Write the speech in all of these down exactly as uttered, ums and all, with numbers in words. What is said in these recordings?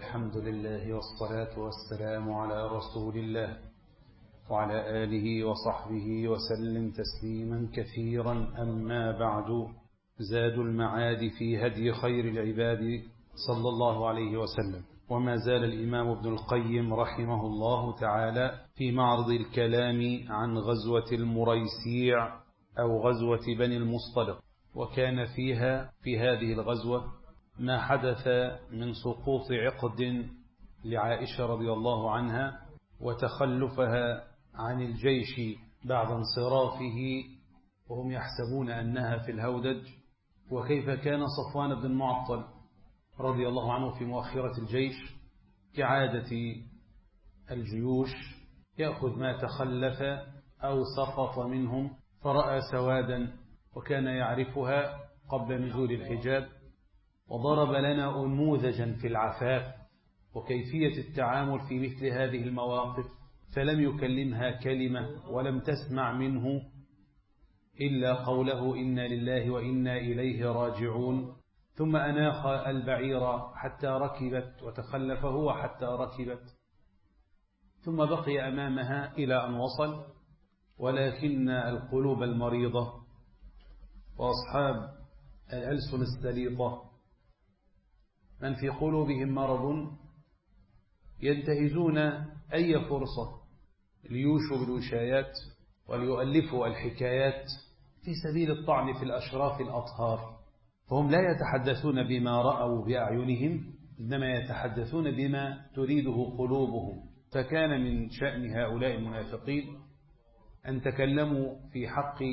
الحمد لله والصلاة والسلام على رسول الله وعلى آله وصحبه وسلم تسليما كثيرا. أما بعد، زاد المعاد في هدي خير العباد صلى الله عليه وسلم. وما زال الإمام ابن القيم رحمه الله تعالى في معرض الكلام عن غزوة المريسيع أو غزوة بني المصطلق، وكان فيها في هذه الغزوة ما حدث من سقوط عقد لعائشة رضي الله عنها وتخلفها عن الجيش بعد انصرافه وهم يحسبون أنها في الهودج، وكيف كان صفوان بن المعطل رضي الله عنه في مؤخرة الجيش كعادة الجيوش يأخذ ما تخلف أو سقط منهم، فرأى سوادا وكان يعرفها قبل نزول الحجاب، وضرب لنا أنموذجا في العفاف وكيفية التعامل في مثل هذه المواقف، فلم يكلمها كلمة ولم تسمع منه إلا قوله إنا لله وإنا إليه راجعون، ثم أناخ البعير حتى ركبت وتخلف هو حتى ركبت، ثم بقي أمامها إلى أن وصل. ولكن القلوب المريضة وأصحاب الألسن السليطة من في قلوبهم مرض ينتهزون أي فرصة ليوشوا بالوشايات وليؤلفوا الحكايات في سبيل الطعن في الأشراف الأطهار، فهم لا يتحدثون بما رأوا بأعينهم، إنما يتحدثون بما تريده قلوبهم. فكان من شأن هؤلاء المنافقين أن تكلموا في حق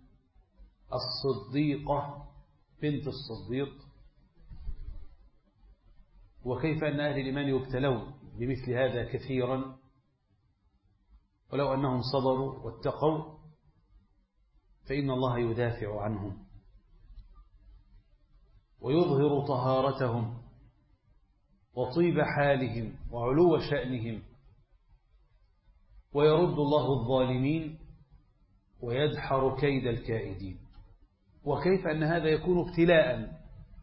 الصديقة بنت الصديق، وكيف أن أهل الإيمان يبتلون بمثل هذا كثيرا، ولو أنهم صبروا واتقوا فإن الله يدافع عنهم ويظهر طهارتهم وطيب حالهم وعلو شأنهم، ويرد الله الظالمين ويدحر كيد الكائدين. وكيف أن هذا يكون ابتلاء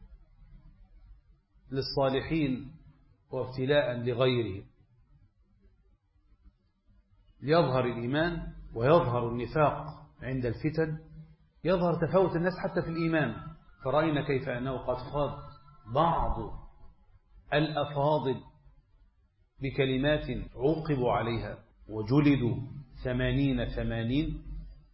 للصالحين وابتلاء لغيرهم، يظهر الإيمان ويظهر النفاق عند الفتن، يظهر تفاوت الناس حتى في الإيمان. فرأينا كيف أنه قد خاض بعض الأفاضل بكلمات عوقبوا عليها وجلدوا ثمانين ثمانين،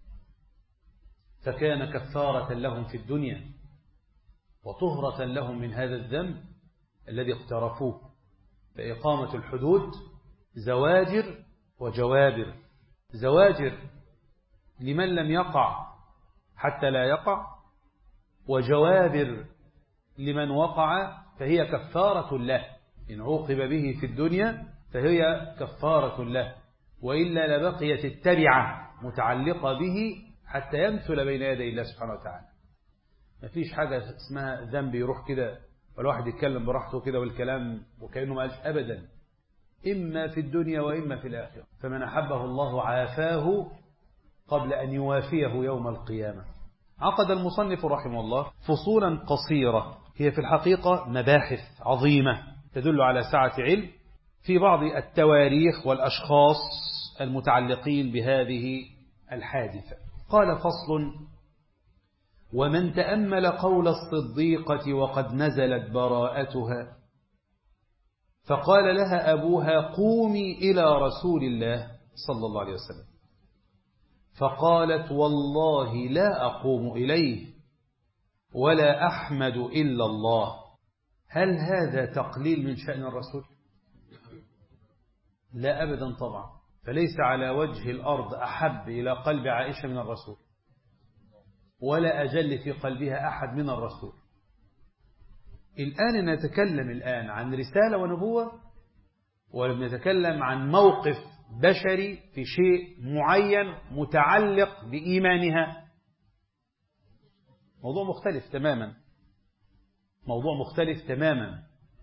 فكان كفارة لهم في الدنيا وطهرة لهم من هذا الذنب الذي اقترفوه. فإقامة الحدود زواجر وجوابر، زواجر لمن لم يقع حتى لا يقع، وجوابر لمن وقع فهي كفارة له، إن عوقب به في الدنيا فهي كفارة له، وإلا لبقيت التبعة متعلقة به حتى يمثل بين يدي الله سبحانه وتعالى. ما فيش حاجة اسمها ذنب يروح كده والواحد يتكلم براحته كده والكلام وكأنه ما قالش أبدا، إما في الدنيا وإما في الآخرة. فمن أحبه الله عافاه قبل أن يوافيه يوم القيامة. عقد المصنف رحمه الله فصولا قصيرة هي في الحقيقة مباحث عظيمة تدل على سعة علم في بعض التواريخ والأشخاص المتعلقين بهذه الحادثة. قال: فصل: ومن تأمل قول الصديقة وقد نزلت براءتها فقال لها أبوها: قومي إلى رسول الله صلى الله عليه وسلم، فقالت: والله لا أقوم إليه ولا أحمد إلا الله. هل هذا تقليل من شأن الرسول؟ لا أبدا طبعا، فليس على وجه الأرض أحب إلى قلب عائشة من الرسول، ولا أجل في قلبها أحد من الرسول. الآن نتكلم الآن عن رسالة ونبوة، ولم نتكلم عن موقف بشري في شيء معين متعلق بإيمانها. موضوع مختلف تماما، موضوع مختلف تماما.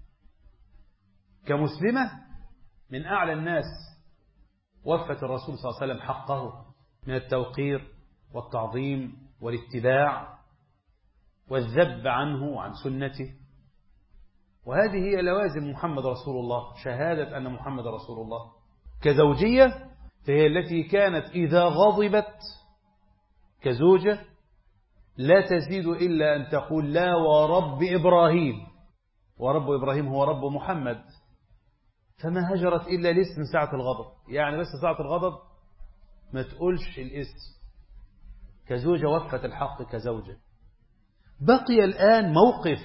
كمسلمة من أعلى الناس وفت الرسول صلى الله عليه وسلم حقه من التوقير والتعظيم والاتباع والذب عنه وعن سنته، وهذه هي لوازم محمد رسول الله، شهادة أن محمد رسول الله. كزوجية فهي التي كانت إذا غضبت كزوجة لا تزيد إلا أن تقول لا ورب إبراهيم، ورب إبراهيم هو رب محمد، فما هجرت إلا الاسم ساعة الغضب، يعني بس ساعة الغضب ما تقولش الاسم. كزوجة وفت الحق كزوجة. بقي الآن موقف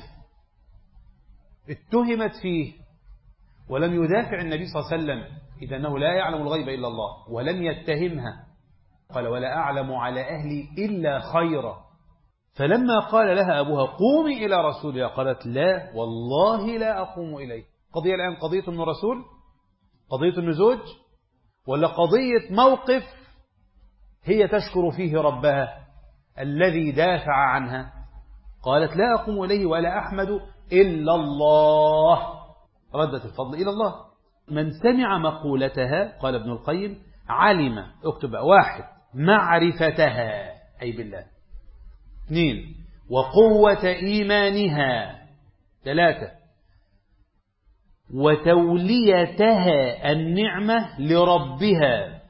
اتهمت فيه ولم يدافع النبي صلى الله عليه وسلم، إذا أنه لا يعلم الغيب إلا الله، ولم يتهمها. قال ولا أعلم على أهلي إلا خيرا. فلما قال لها أبوها قومي إلى رسول الله، قالت لا والله لا أقوم إليه. قضية الآن قضية أنه رسول، قضية أنه زوج، ولا قضية موقف هي تشكر فيه ربها الذي دافع عنها؟ قالت لا أقوم إليه ولا أحمد إلا الله، ردت الفضل إلى الله. من سمع مقولتها قال ابن القيم علم، اكتب واحد معرفتها أي بالله، اثنين وقوة إيمانها، ثلاثة وتوليتها النعمة لربها،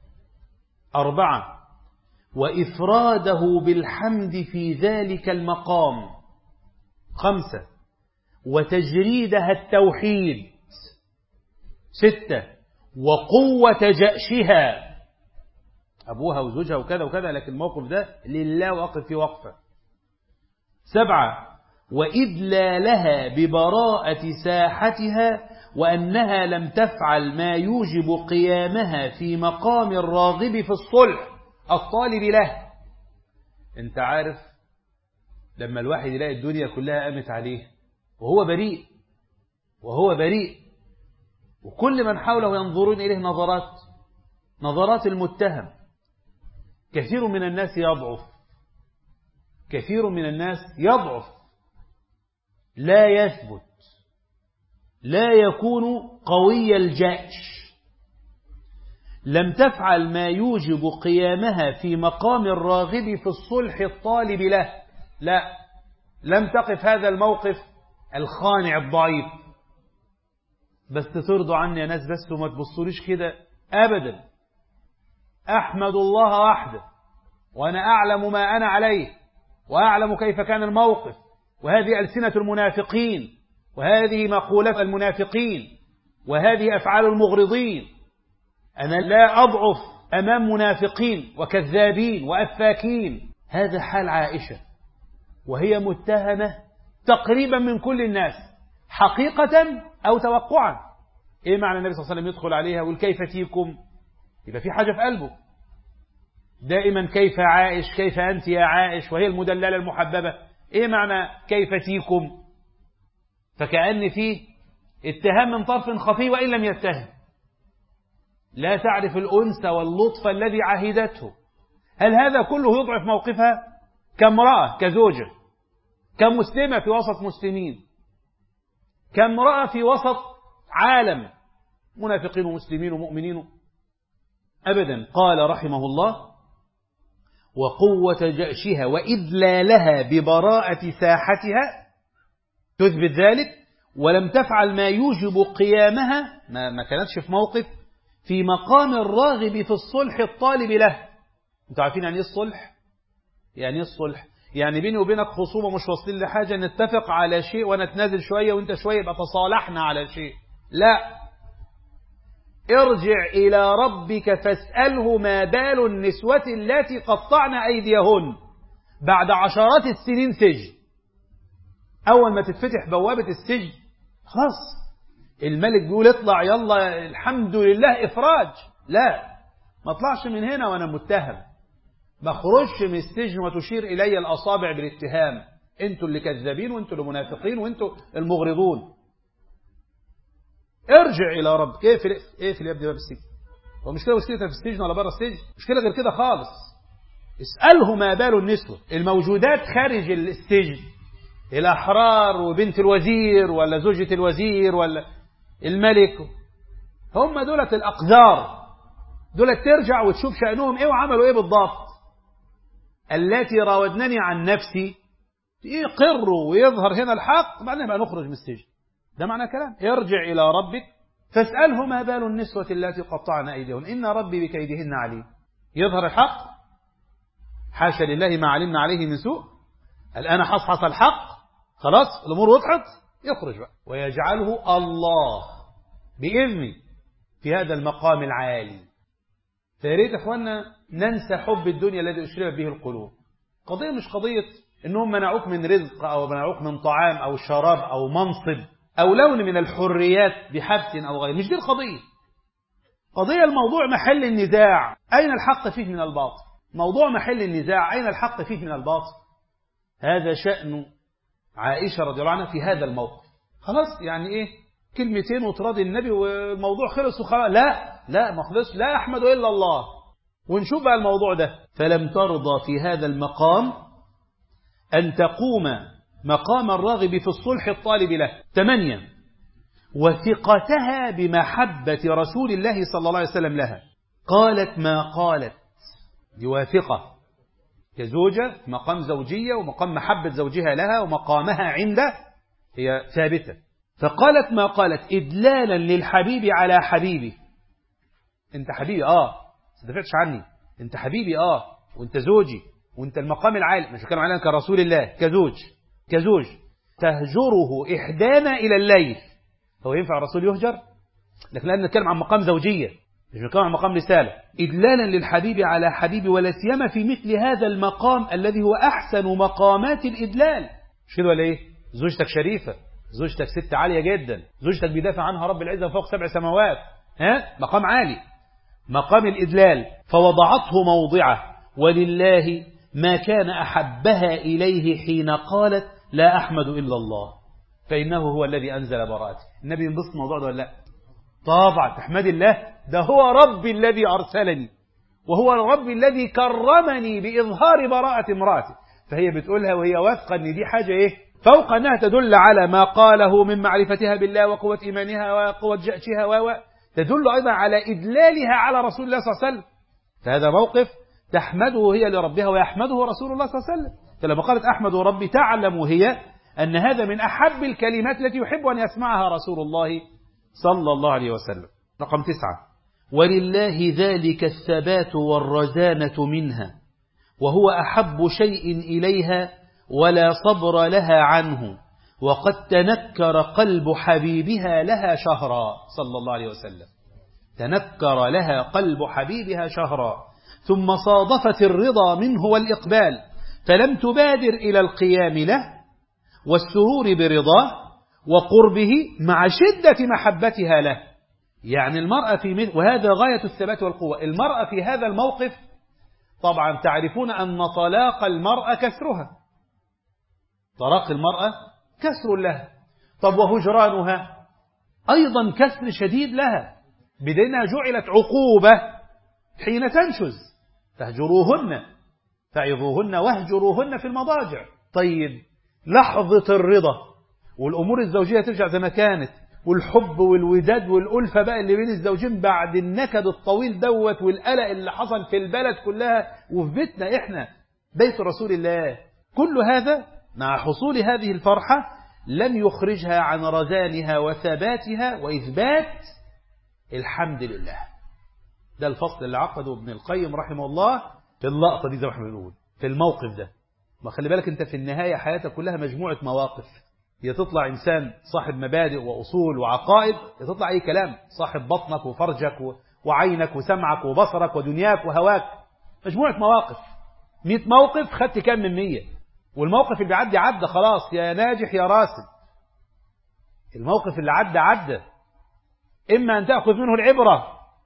أربعة وإفراده بالحمد في ذلك المقام، خمسة وتجريدها التوحيد، ستة وقوة جأشها، أبوها وزوجها وكذا وكذا، لكن الموقف ده لله وقف في وقفة. سبعة وإدلالها ببراءة ساحتها وأنها لم تفعل ما يوجب قيامها في مقام الراغب في الصلح الطالب له. انت عارف لما الواحد يلاقي الدنيا كلها قامت عليه وهو بريء، وهو بريء وكل من حوله ينظرون إليه نظرات نظرات المتهم. كثير من الناس يضعف، كثير من الناس يضعف، لا يثبت، لا يكون قوي الجأش. لم تفعل ما يوجب قيامها في مقام الراغب في الصلح الطالب له، لا، لم تقف هذا الموقف الخانع الضعيف. بس ترضوا عني يا ناس بس وما تبصوليش كده أبدا. أحمد الله وحده وأنا أعلم ما أنا عليه وأعلم كيف كان الموقف، وهذه ألسنة المنافقين، وهذه مقولة المنافقين، وهذه أفعال المغرضين. أنا لا أضعف أمام منافقين وكذابين وأفاكين. هذا حال عائشة وهي متهمة تقريبا من كل الناس حقيقة أو توقعا. إيه معنى النبي صلى الله عليه وسلم يدخل عليها ويقول كيف تيكم؟ يبقى في حاجة في قلبه دائما، كيف عائش، كيف أنت يا عائش، وهي المدللة المحببة. إيه معنى كيف تيكم؟ فكأن فيه اتهام من طرف خفي وإن لم يتهم. لا تعرف الأنس واللطف الذي عهدته. هل هذا كله يضعف موقفها كامرأة كزوجة، كمسلمة في وسط مسلمين، كامرأة في وسط عالم منافقين ومسلمين ومؤمنين؟ أبدا. قال رحمه الله وقوة جأشها وإذلالها ببراءة ساحتها، تثبت ذلك، ولم تفعل ما يوجب قيامها، ما, ما كانتش في موقف في مقام الراغب في الصلح الطالب له. انتوا عارفين يعني ايه الصلح؟ يعني ايه الصلح؟ يعني بيني وبينك خصومة مش واصلين لحاجة، نتفق على شيء ونتنازل شوية وانت شوية، يبقى تصالحنا على شيء. لا، ارجع إلى ربك فاسأله ما بال النسوة التي قطعن أيديهن بعد عشرات السنين سجن. أول ما تتفتح بوابة السجن خلاص الملك بيقول اطلع يلا الحمد لله إفراج. لا، ما اطلعش من هنا وأنا متهم، ما اخرجش من السجن وتشير إلي الأصابع بالاتهام، انتوا اللي كذابين وانتوا اللي منافقين وانتوا المغرضون. ارجع إلى ربك. ايه في ايه في اليد باب السجن؟ هو مشكلة مشكلتها في السجن ولا بره السجن؟ مشكلة غير كده خالص. اسأله ما بال النسوة الموجودات خارج السجن، الأحرار وبنت الوزير ولا زوجة الوزير ولا الملك، هم دولة الأقذار، دولة ترجع وتشوف شأنهم ايه وعملوا ايه بالضبط. التي راودنني عن نفسي يقروا ويظهر هنا الحق، بعدين بقى نخرج من السجن. ده معنى كلام. ارجع إلى ربك فاسأله ما بال النسوة التي قطعن أيديهن إن ربي بكيدهن عليم. يظهر الحق، حاشا لله ما علمنا عليه من سوء، الآن حصحص الحق، خلاص الأمور وضحت، يخرج بقى ويجعله الله بإذنه في هذا المقام العالي. فياريت إخواننا ننسى حب الدنيا الذي أشرب به القلوب. قضية مش قضية إنهم منعوك من رزق أو منعوك من طعام أو شراب أو منصب أو لون من الحريات بحبس أو غيره، مش دي القضية. قضية الموضوع محل النزاع، أين الحق فيه من الباطل؟ موضوع محل النزاع أين الحق فيه من الباطل؟ هذا شأن عائشة رضي الله عنها في هذا الموقف. خلاص يعني إيه كلمتين وتراضي النبي والموضوع خلص وخلاص. لا لا ما خلص، لا أحمد إلا الله. ونشوف بقى الموضوع ده. فلم ترضى في هذا المقام أن تقوم مقام الراغب في الصلح الطالب له. ثمانية، وثقتها بمحبة رسول الله صلى الله عليه وسلم لها. قالت ما قالت، دي واثقة كزوجة، مقام زوجية ومقام محبة زوجها لها ومقامها عنده هي ثابتة. فقالت ما قالت إدلالا للحبيب على حبيبي. انت حبيبي اه ما تدافعش عني، انت حبيبي اه وانت زوجي وانت المقام العالي، مش بتكلم علينا كرسول الله، كزوج كزوج تهجره إحدانا إلى الليل. هو ينفع الرسول يهجر؟ لكن لأن نتكلم عن مقام زوجية مش نتكلم عن مقام رسالة. إدلالا للحبيب على حبيبي، ولا سيما في مثل هذا المقام الذي هو أحسن مقامات الإدلال. مش كده ولا إيه؟ زوجتك شريفة، زوجتك ست عالية جدا، زوجتك بيدافع عنها رب العزة فوق سبع سماوات، ها مقام عالي، مقام الإدلال. فوضعته موضعه، ولله ما كان أحبها إليه حين قالت لا أحمد إلا الله فإنه هو الذي أنزل براءته. النبي ينبسط الموضوع ده ولا لا؟ طبعا تحمد الله، ده هو ربي الذي أرسلني وهو ربي الذي كرمني بإظهار براءة امرأتي. فهي بتقولها وهي واثقة أن دي حاجة إيه فوق أنها تدل على ما قاله من معرفتها بالله وقوة إيمانها وقوة جأشها و تدل أيضا على إدلالها على رسول الله صلى الله عليه وسلم. فهذا موقف تحمده هي لربها ويحمده رسول الله صلى الله عليه وسلم. فلما قالت أحمد ربي تعلم هي أن هذا من أحب الكلمات التي يحب أن يسمعها رسول الله صلى الله عليه وسلم. رقم تسعة، ولله ذلك الثبات والرزانة منها وهو أحب شيء إليها ولا صبر لها عنه، وقد تنكر قلب حبيبها لها شهرا صلى الله عليه وسلم. تنكر لها قلب حبيبها شهرا، ثم صادفت الرضا منه والإقبال، فلم تبادر إلى القيام له والسرور برضاه وقربه مع شدة محبتها له. يعني المرأة في مثل، وهذا غاية الثبات والقوة، المرأة في هذا الموقف طبعا تعرفون أن طلاق المرأة كسرها، طلاق المرأة كسر لها. طب وهجرانها أيضا كسر شديد لها، بدينها جعلت عقوبة حين تنشز. فاهجروهن فعظوهن واهجروهن في المضاجع. طيب لحظة الرضا والأمور الزوجية ترجع زي ما كانت، والحب والوداد والألفة بقى اللي بين الزوجين بعد النكد الطويل دوت والقلق اللي حصل في البلد كلها وفي بيتنا إحنا بيت رسول الله، كل هذا مع حصول هذه الفرحة لم يخرجها عن رزانها وثباتها وإثبات الحمد لله. ده الفصل اللي عقده ابن القيم رحمه الله في اللقطة دي زي ما احنا بنقول في الموقف ده. ما خلي بالك انت في النهاية حياتك كلها مجموعة مواقف، يا تطلع إنسان صاحب مبادئ وأصول وعقائد، يا تطلع أي كلام صاحب بطنك وفرجك وعينك وسمعك وبصرك ودنياك وهواك. مجموعة مواقف، مئة موقف خدت كام من مية، والموقف اللي بيعدي عدى خلاص يا ناجح يا راسل. الموقف اللي عدى عدى، إما أن تأخذ منه العبرة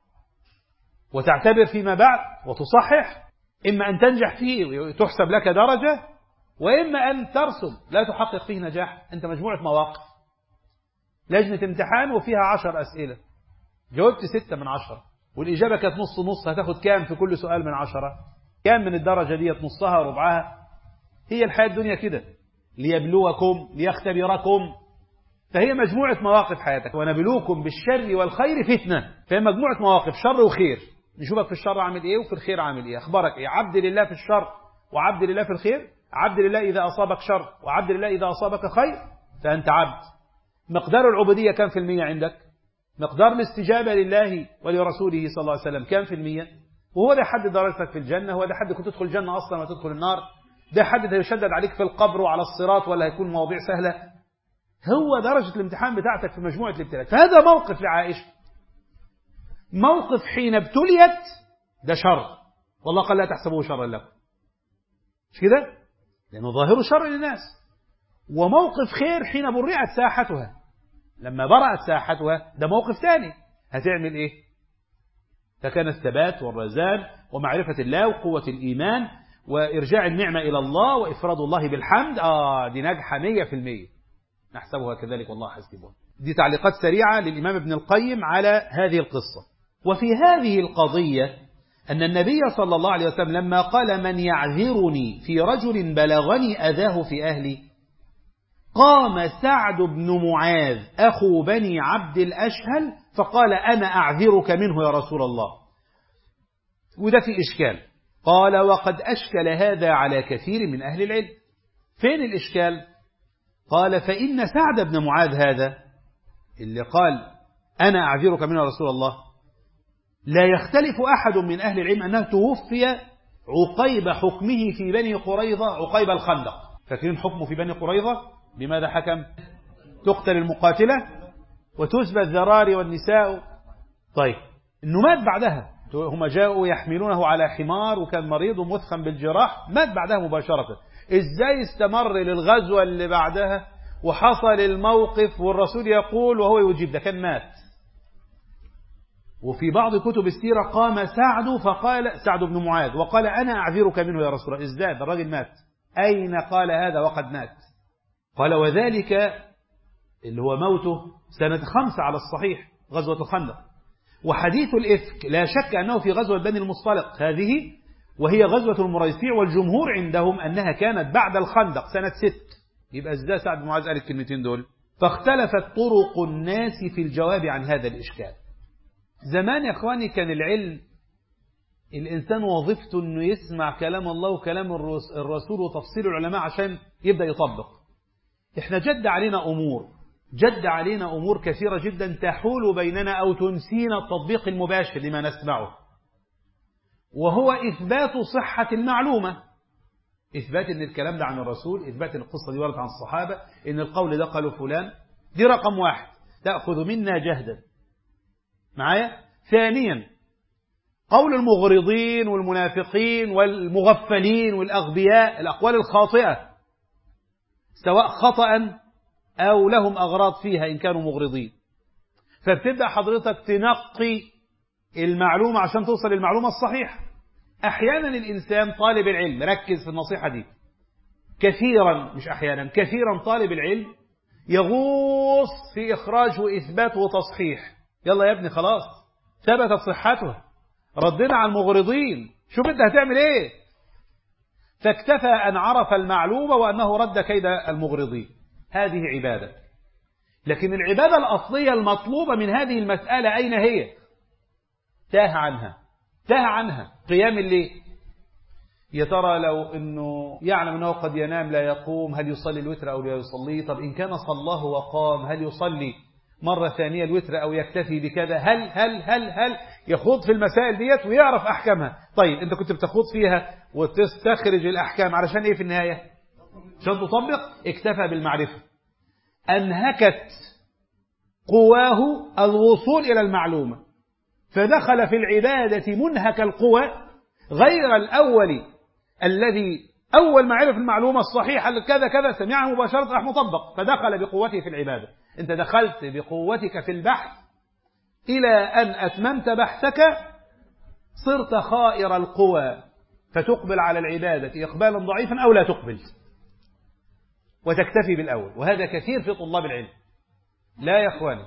وتعتبر فيما بعد وتصحح، إما أن تنجح فيه وتحسب لك درجة، وإما أن ترسل لا تحقق فيه نجاح. أنت مجموعة مواقف، لجنة امتحان وفيها عشر أسئلة، جاوبت ستة من عشرة والإجابة كانت نص نص، هتاخد كام في كل سؤال من عشرة؟ كام من الدرجة دي؟ نصها ربعها. هي الحياة الدنيا كده، ليبلوكم ليختبركم. فهي مجموعة مواقف حياتك، ونبلوكم بالشر والخير فتنة. فهي مجموعة مواقف شر وخير، نشوفك في الشر عامل ايه وفي الخير عامل ايه، اخبارك ايه، عبد لله في الشر وعبد لله في الخير، عبد لله إذا أصابك شر وعبد لله إذا أصابك خير، فأنت عبد. مقدار العبودية كم في المية عندك؟ مقدار الاستجابة لله ولرسوله صلى الله عليه وسلم كم في المية؟ وهو ده حد درجتك في الجنة، هو ده حد كنت تدخل الجنة أصلا وتدخل النار، ده حد هيشدد عليك في القبر وعلى الصراط ولا هيكون مواضيع سهلة. هو درجة الامتحان بتاعتك في مجموعة الابتلاءات. فهذا موقف لعائشة، موقف حين ابتليت ده شر، والله قال لا تحسبوه شرا لكم، مش كده؟ لأنه ظاهر شر للناس. وموقف خير حين برئت ساحتها، لما برأت ساحتها ده موقف ثاني، هتعمل ايه؟ فكان الثبات والرزان ومعرفة الله وقوة الإيمان وإرجاع النعمة إلى الله وإفراد الله بالحمد. آه دي ناجحة مية في المية، نحسبها كذلك والله حسبها. دي تعليقات سريعة للإمام ابن القيم على هذه القصة. وفي هذه القضية أن النبي صلى الله عليه وسلم لما قال من يعذرني في رجل بلغني أذاه في أهلي، قام سعد بن معاذ أخو بني عبد الأشهل فقال أنا أعذرك منه يا رسول الله. وده في إشكال. قال وقد أشكل هذا على كثير من أهل العلم. فين الإشكال؟ قال فإن سعد بن معاذ هذا اللي قال أنا أعذرك منه يا رسول الله لا يختلف أحد من أهل العلم أنه توفي عقيب حكمه في بني قريظة، عقيب الخندق. فاكرين حكمه في بني قريظة بماذا حكم؟ تقتل المقاتلة وتسبى الذراري والنساء. طيب إنه مات بعدها، هم جاءوا يحملونه على حمار وكان مريض ومثخن بالجراح، مات بعدها مباشرة. إزاي استمر للغزوة اللي بعدها وحصل الموقف والرسول يقول وهو يجيب؟ ده كان مات. وفي بعض كتب السيرة قام سعد فقال سعد بن معاذ وقال أنا أعذرك منه يا رسول الله. إزاي؟ ده الراجل مات. أين قال هذا وقد مات؟ قال وذلك اللي هو موته سنة خمسة على الصحيح، غزوة الخندق. وحديث الإفك لا شك أنه في غزوة بني المصطلق هذه، وهي غزوة المريسيع، والجمهور عندهم أنها كانت بعد الخندق سنة ست. يبقى ازاي سعد بن معاذ قال الكلمتين دول؟ فاختلفت طرق الناس في الجواب عن هذا الإشكال. زمان يا إخواني كان العلم الإنسان وظيفته أنه يسمع كلام الله وكلام الرسول وتفصيل العلماء عشان يبدأ يطبق. إحنا جد علينا أمور جد علينا أمور كثيرة جدا تحول بيننا أو تنسينا التطبيق المباشر لما نسمعه، وهو إثبات صحة المعلومة، إثبات أن الكلام ده عن الرسول، إثبات أن القصة دي وردت عن الصحابة، أن القول ده قالوا فلان. دي رقم واحد تأخذ منا جهدا معايا. ثانيا قول المغرضين والمنافقين والمغفلين والأغبياء، الأقوال الخاطئة سواء خطأ أو لهم أغراض فيها إن كانوا مغرضين. فبتبدأ حضرتك تنقي المعلومة عشان توصل للمعلومة الصحيحة. أحيانا الإنسان طالب العلم، ركز في النصيحة دي، كثيرا مش أحيانا كثيرا طالب العلم يغوص في إخراج وإثبات وتصحيح. يلا يا ابني خلاص ثبتت صحتها، ردنا على المغرضين، شوف انت هتعمل ايه. فاكتفى أن عرف المعلومة وأنه رد كيد المغرضين. هذه عبادة. لكن العبادة الأصلية المطلوبة من هذه المسألة أين هي؟ تاه عنها تاه عنها قيام الليل. يا ترى لو أنه يعلم أنه قد ينام لا يقوم، هل يصلي الوتر أو لا يصلي؟ طب إن كان صلاه وقام هل يصلي مرة ثانية الوتر أو يكتفي بكذا؟ هل هل هل هل يخوض في المسائل ديت ويعرف أحكامها. طيب أنت كنت بتخوض فيها وتستخرج الأحكام علشان إيه في النهاية؟ عشان تطبق. اكتفى بالمعرفة، أنهكت قواه الوصول إلى المعلومة، فدخل في العبادة منهك القوى غير الأول الذي أول ما عرف المعلومة الصحيحة كذا كذا سمعها مباشرة راح مطبق، فدخل بقوته في العبادة. أنت دخلت بقوتك في البحث إلى أن أتممت بحثك صرت خائر القوى، فتقبل على العبادة إقبالا ضعيفا أو لا تقبل وتكتفي بالأول. وهذا كثير في طلاب العلم. لا يا أخواني،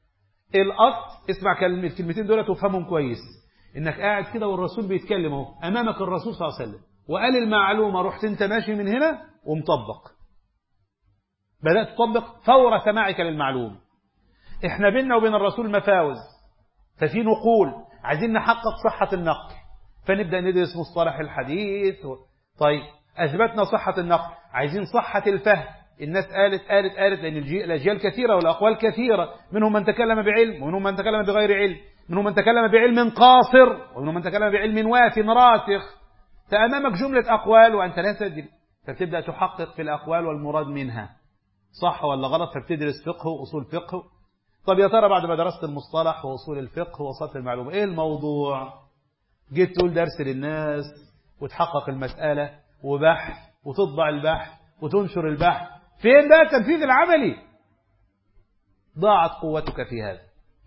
الأصل اسمع الكلمتين دول تفهمهم كويس، إنك قاعد كده والرسول بيتكلم اهو أمامك الرسول صلى الله عليه وسلم وقال المعلومة، رحت أنت ماشي من هنا ومطبق، بدأت تطبق فور سماعك للمعلومة. إحنا بيننا وبين الرسول مفاوز، ففي نقول عايزين نحقق صحة النقل، فنبدأ ندرس مصطلح الحديث و... طيب أثبتنا صحة النقل، عايزين صحة الفهم، الناس قالت قالت قالت لأن الأجيال كثيرة والأقوال كثيرة، منهم من تكلم بعلم ومنهم من تكلم بغير علم، منهم من تكلم بعلم قاصر ومنهم من تكلم بعلم واف راسخ. فأمامك جملة أقوال وأنت لا تدري، فبتبدأ تحقق في الأقوال والمراد منها صح ولا غلط، فبتدرس فقه وأصول فقه. طب يا ترى بعد ما درست المصطلح وأصول الفقه ووصلت المعلومة إيه الموضوع؟ جيت تقول درس للناس وتحقق المسألة وبحث وتطبع البحث وتنشر البحث، فين بقى التنفيذ العملي؟ ضاعت قوتك في هذا.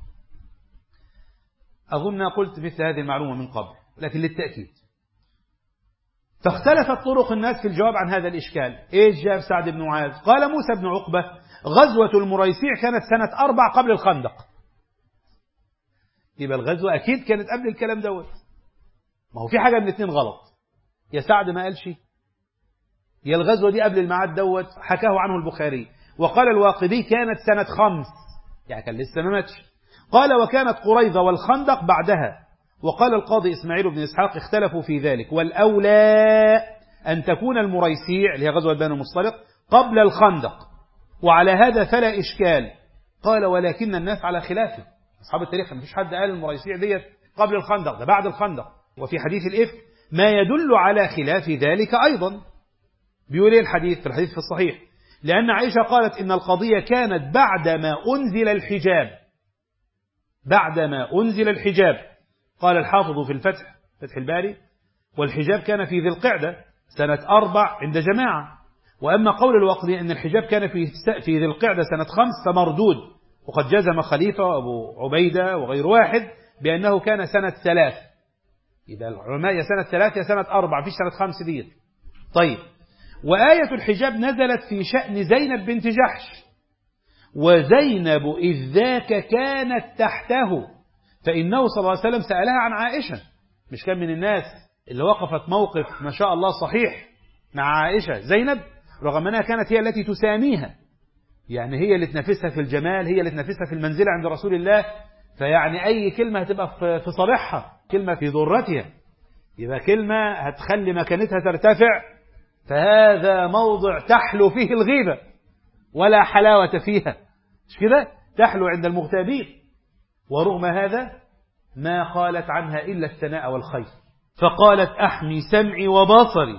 أظن قلت مثل هذه المعلومة من قبل لكن للتأكيد. فاختلفت طرق الناس في الجواب عن هذا الإشكال. إيش جاب سعد بن معاذ؟ قال موسى بن عقبة غزوة المريسيع كانت سنة أربع قبل الخندق. يبقى الغزوة أكيد كانت قبل الكلام دوت. ما هو في حاجة من الاثنين غلط، يا سعد ما قال شيء يا الغزوة دي قبل الميعاد دوت حكاه عنه البخاري. وقال الواقدي كانت سنة خمس، يعني كان لسه ما ماتش. قال وكانت قريظة والخندق بعدها. وقال القاضي إسماعيل بن إسحاق اختلفوا في ذلك، والأولى أن تكون المريسيع اللي هي غزوة بني المصطلق قبل الخندق، وعلى هذا فلا إشكال. قال ولكن الناس على خلافه، أصحاب التاريخ ما فيش حد قال المريسيع ديت قبل الخندق، ده بعد الخندق. وفي حديث الإفك ما يدل على خلاف ذلك أيضا. بيقول ايه الحديث؟ في الحديث في الصحيح لأن عائشة قالت إن القضية كانت بعدما أنزل الحجاب، بعدما أنزل الحجاب. قال الحافظ في الفتح فتح الباري والحجاب كان في ذي القعدة سنة أربع عند جماعة. وأما قول الواقدي أن الحجاب كان في في ذي القعدة سنة خمس فمردود، وقد جزم خليفة وأبو عبيدة وغير واحد بأنه كان سنة ثلاث. إذا العلماء يا سنة ثلاث يا سنة أربع، فيش سنة خمس دي. طيب، وآية الحجاب نزلت في شأن زينب بنت جحش، وزينب إذ ذاك كانت تحته، فإنه صلى الله عليه وسلم سألها عن عائشة. مش كان من الناس اللي وقفت موقف ما شاء الله صحيح مع عائشة زينب، رغم أنها كانت هي التي تساميها، يعني هي اللي تنافسها في الجمال، هي اللي تنافسها في المنزلة عند رسول الله. فيعني أي كلمة هتبقى في صالحها، كلمة في ضرتها، يبقى كلمة هتخلي مكانتها ترتفع. فهذا موضع تحلو فيه الغيبة ولا حلاوة فيها، مش كده؟ تحلو عند المغتابين. ورغم هذا ما قالت عنها إلا الثناء والخير، فقالت أحمي سمعي وبصري،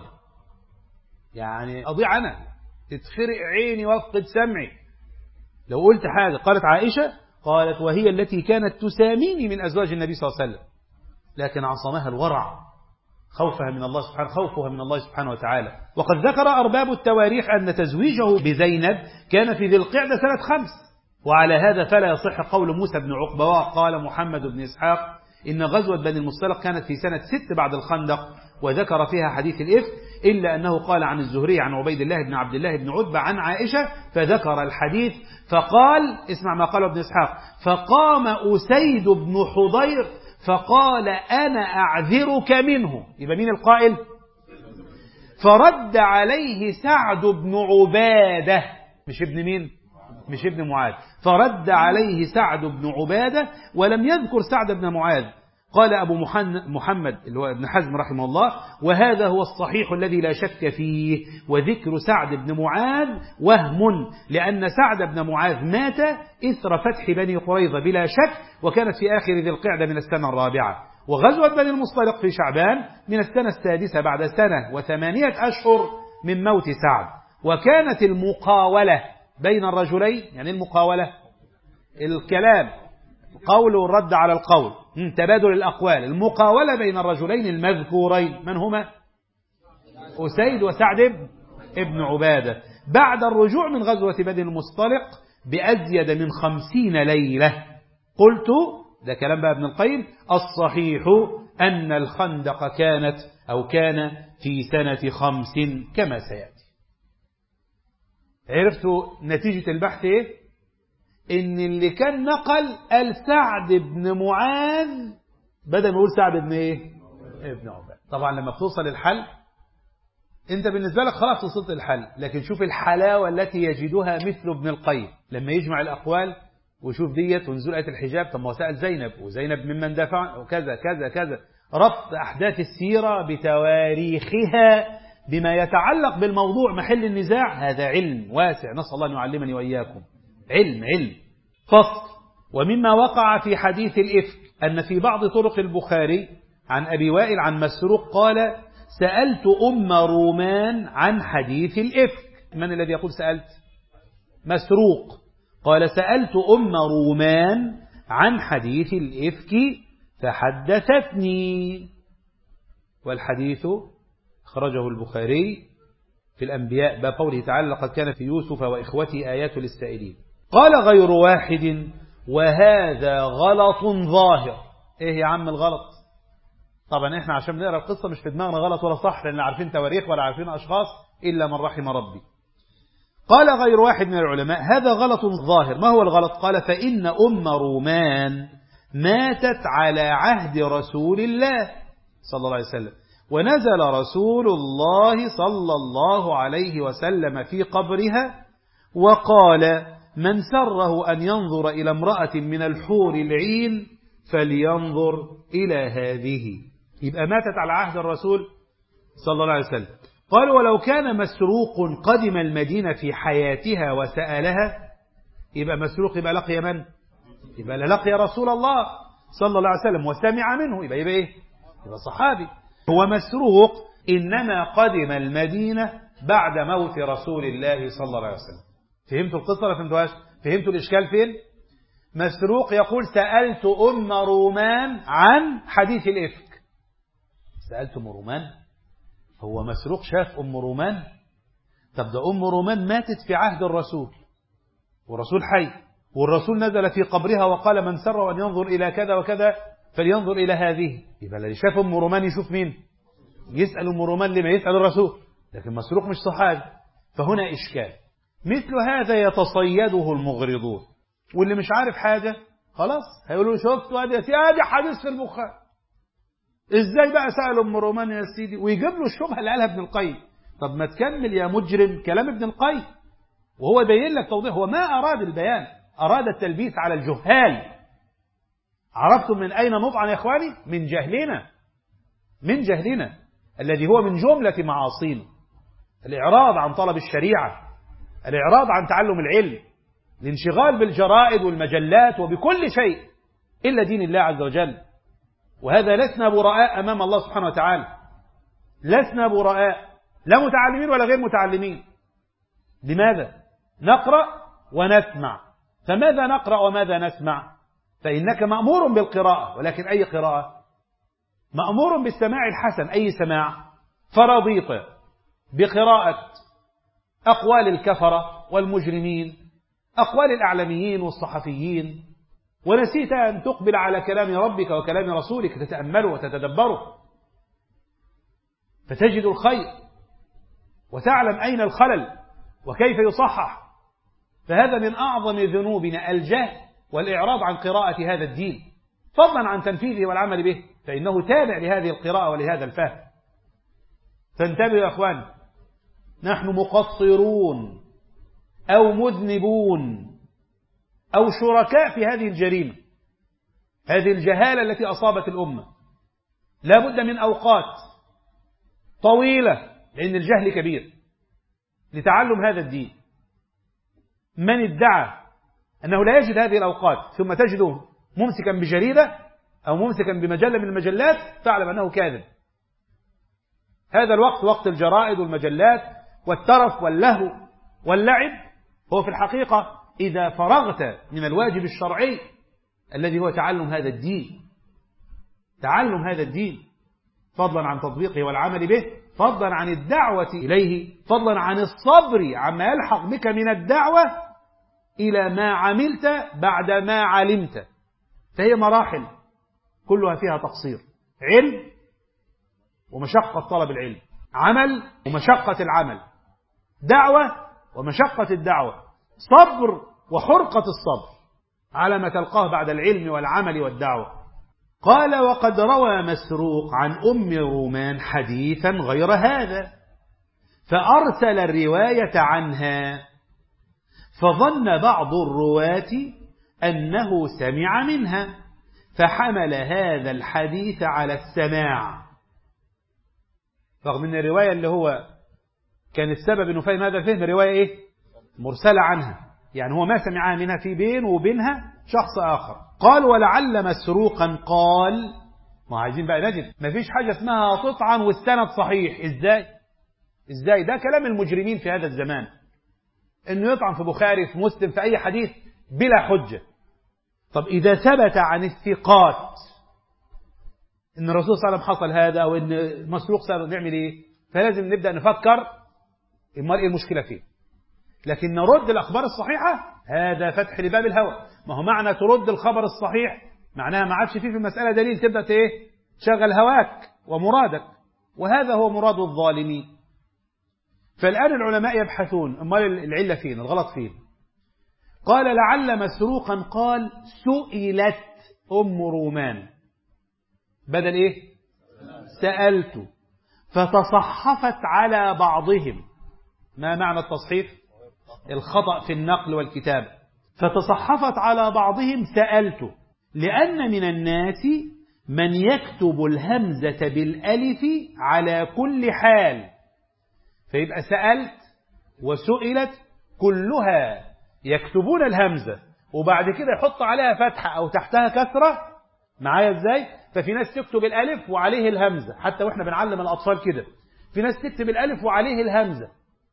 يعني أضيع أنا، تتخرق عيني وافقد سمعي لو قلت حاجة. قالت عائشة، قالت وهي التي كانت تساميني من أزواج النبي صلى الله عليه وسلم، لكن عصمها الورع، خوفها من الله سبحانه خوفها من الله سبحانه وتعالى. وقد ذكر أرباب التواريخ أن تزويجه بزينب كان في ذي القعدة سنة خمس، وعلى هذا فلا يصح قول موسى بن عقبة. وقال محمد بن إسحاق إن غزوة بني المصطلق كانت في سنة ست بعد الخندق، وذكر فيها حديث الإفك، إلا أنه قال عن الزهري عن عبيد الله بن عبد الله بن عتبة عن عائشة فذكر الحديث. فقال، اسمع ما قال ابن إسحاق، فقام أسيد بن حضير فقال أنا أعذرك منه. يبقى مين القائل؟ فرد عليه سعد بن عبادة، مش ابن مين؟ مش ابن معاذ. فرد عليه سعد بن عبادة ولم يذكر سعد بن معاذ. قال أبو محمد اللي هو ابن حزم رحمه الله وهذا هو الصحيح الذي لا شك فيه، وذكر سعد بن معاذ وهم، لأن سعد بن معاذ مات إثر فتح بني قريظة بلا شك، وكانت في آخر ذي القعدة من السنة الرابعة. وغزوة بني المصطلق في شعبان من السنة السادسة بعد سنة وثمانية أشهر من موت سعد. وكانت المقاولة بين الرجلين، يعني المقاولة الكلام قول والرد على القول، تبادل الأقوال، المقاولة بين الرجلين المذكورين من هما؟ أسيد وسعد ابن عبادة، بعد الرجوع من غزوة بني المصطلق بأزيد من خمسين ليلة. قلت، ده كلام بقى ابن القيم، الصحيح أن الخندق كانت أو كان في سنة خمس كما سيأتي. عرفتوا نتيجة البحث ايه؟ ان اللي كان نقل قال سعد بن معاذ بدل ما يقول سعد بن ايه؟ ابن عباد. طبعا لما بتوصل الحل انت بالنسبة لك خلاص وصلت الحل، لكن شوف الحلاوة التي يجدها مثل ابن القيم لما يجمع الأقوال وشوف ديت ونزول آية الحجاب. طب ما هو سأل زينب، وزينب ممن دافع وكذا كذا كذا، ربط أحداث السيرة بتواريخها بما يتعلق بالموضوع محل النزاع، هذا علم واسع، نسأل الله أن يعلمني وإياكم. علم علم فصل. ومما وقع في حديث الإفك أن في بعض طرق البخاري عن أبي وائل عن مسروق قال سألت أم رومان عن حديث الإفك. من الذي يقول سألت؟ مسروق قال سألت أم رومان عن حديث الإفك فحدثتني. والحديث أخرجه البخاري في الأنبياء باب قوله تعالى لقد كان في يوسف وإخوته آيات للسائلين. قال غير واحد وهذا غلط ظاهر. إيه يا عم الغلط؟ طبعا إحنا عشان نقرأ القصة مش في دماغنا غلط ولا صح، لأن عارفين تواريخ ولا عارفين أشخاص إلا من رحم ربي. قال غير واحد من العلماء هذا غلط ظاهر. ما هو الغلط؟ قال فإن أم رومان ماتت على عهد رسول الله صلى الله عليه وسلم، ونزل رسول الله صلى الله عليه وسلم في قبرها وقال من سره أن ينظر إلى امرأة من الحور العين فلينظر إلى هذه. يبقى ماتت على عهد الرسول صلى الله عليه وسلم. قال ولو كان مسروق قدم المدينة في حياتها وسألها، يبقى مسروق يبقى لقي من؟ يبقى لقي رسول الله صلى الله عليه وسلم وسمع منه، يبقى يبقى إيه؟ يبقى صحابي. هو مسروق إنما قدم المدينة بعد موت رسول الله صلى الله عليه وسلم. فهمتوا القصة ولا فهمتوهاش؟ فهمتوا الإشكال فين؟ مسروق يقول سألت أم رومان عن حديث الإفك. سألت أم رومان؟ هو مسروق شاف أم رومان؟ طب ده أم رومان ماتت في عهد الرسول والرسول حي، والرسول نزل في قبرها وقال من سر أن ينظر إلى كذا وكذا فلينظر إلى هذه. يبقى الذي شاف أم رومان يشوف مين؟ يسأل أم رومان لما يسأل الرسول، لكن مسروق مش صحابي. فهنا إشكال. مثل هذا يتصيده المغرضون، واللي مش عارف حاجة خلاص هيقولوا شفتوا هذا هذا حديث في البخاري، ازاي بقى سأل أم رومان يا سيدي، ويجيب له الشبهة اللي قالها ابن القيم. طب ما تكمل يا مجرم كلام ابن القيم، وهو يبين لك توضيح. هو ما أراد البيان، أراد التلبيس على الجهال. عرفتم من أين نطعن يا إخواني؟ من جهلنا، من جهلنا الذي هو من جملة معاصينا. الإعراض عن طلب الشريعة، الإعراض عن تعلم العلم، الانشغال بالجرائد والمجلات وبكل شيء إلا دين الله عز وجل. وهذا لسنا براء أمام الله سبحانه وتعالى، لسنا براء، لا متعلمين ولا غير متعلمين. لماذا؟ نقرأ ونسمع. فماذا نقرأ وماذا نسمع؟ فإنك مأمور بالقراءة، ولكن أي قراءة؟ مأمور بالسماع الحسن. أي سماع؟ فرضيط بقراءة أقوال الكفرة والمجرمين، أقوال الأعلاميين والصحفيين، ونسيت أن تقبل على كلام ربك وكلام رسولك تتأمله وتتدبره فتجد الخير وتعلم أين الخلل وكيف يصحح. فهذا من أعظم ذنوبنا الجهل والإعراض عن قراءة هذا الدين، فضلا عن تنفيذه والعمل به، فإنه تابع لهذه القراءة ولهذا الفهم. فانتبهوا يا أخوان، نحن مقصرون أو مذنبون أو شركاء في هذه الجريمة، هذه الجهالة التي أصابت الأمة. لا بد من أوقات طويلة، لأن الجهل كبير، لتعلم هذا الدين. من ادعى أنه لا يجد هذه الأوقات ثم تجده ممسكا بجريدة أو ممسكا بمجلة من المجلات، فاعلم أنه كاذب. هذا الوقت وقت الجرائد والمجلات والترف واللهو واللعب، هو في الحقيقة إذا فرغت من الواجب الشرعي الذي هو تعلم هذا الدين، تعلم هذا الدين، فضلا عن تطبيقه والعمل به، فضلا عن الدعوة إليه، فضلا عن الصبر عما يلحق بك من الدعوة إلى ما عملت بعد ما علمت. فهي مراحل كلها فيها تقصير: علم ومشقة طلب العلم، عمل ومشقة العمل، دعوة ومشقة الدعوة، صبر وحرقة الصبر على ما تلقاه بعد العلم والعمل والدعوة. قال وقد روى مسروق عن أم رومان حديثا غير هذا فأرسل الرواية عنها، فظن بعض الرواة أنه سمع منها فحمل هذا الحديث على السماع، رغم أن الرواية اللي هو كان السبب أنه فهم هذا الفهم رواية إيه؟ مرسلة عنها، يعني هو ما سمعها منها، في بينه وبينها شخص آخر. قال ولعل مسروقا قال، ما عايزين بقى نجد ما فيش حاجة اسمها تطعن والسند صحيح. إزاي؟ إزاي؟ ده كلام المجرمين في هذا الزمان، إنه يطعن في بخاري في مسلم في أي حديث بلا حجة. طب إذا ثبت عن الثقات إن الرسول صلى الله عليه وسلم حصل هذا أو إن مسروق صار بيعمل إيه، فلازم نبدأ نفكر المرء إيه المشكلة فيه. لكن نرد الأخبار الصحيحة هذا فتح لباب الهوى. ما هو معنى ترد الخبر الصحيح معناها ما عادش فيه في المسألة دليل، تبدأ إيه؟ تشغل هواك ومرادك، وهذا هو مراد الظالمين. فالآن العلماء يبحثون أمال العلة فين، الغلط فين. قال لعل مسروقا قال سئلت أم رومان بدل إيه؟ سألت، فتصحفت على بعضهم. ما معنى التصحيف؟ الخطأ في النقل والكتابة. فتصحفت على بعضهم سألت، لأن من الناس من يكتب الهمزة بالألف على كل حال، فيبقى سألت وسئلت كلها يكتبون الهمزة وبعد كده يحط عليها فتحة أو تحتها كسرة. معايا إزاي؟ ففي ناس تكتب الألف وعليه الهمزة، حتى وإحنا بنعلم الأطفال كده في ناس تكتب الألف وعليه الهمزة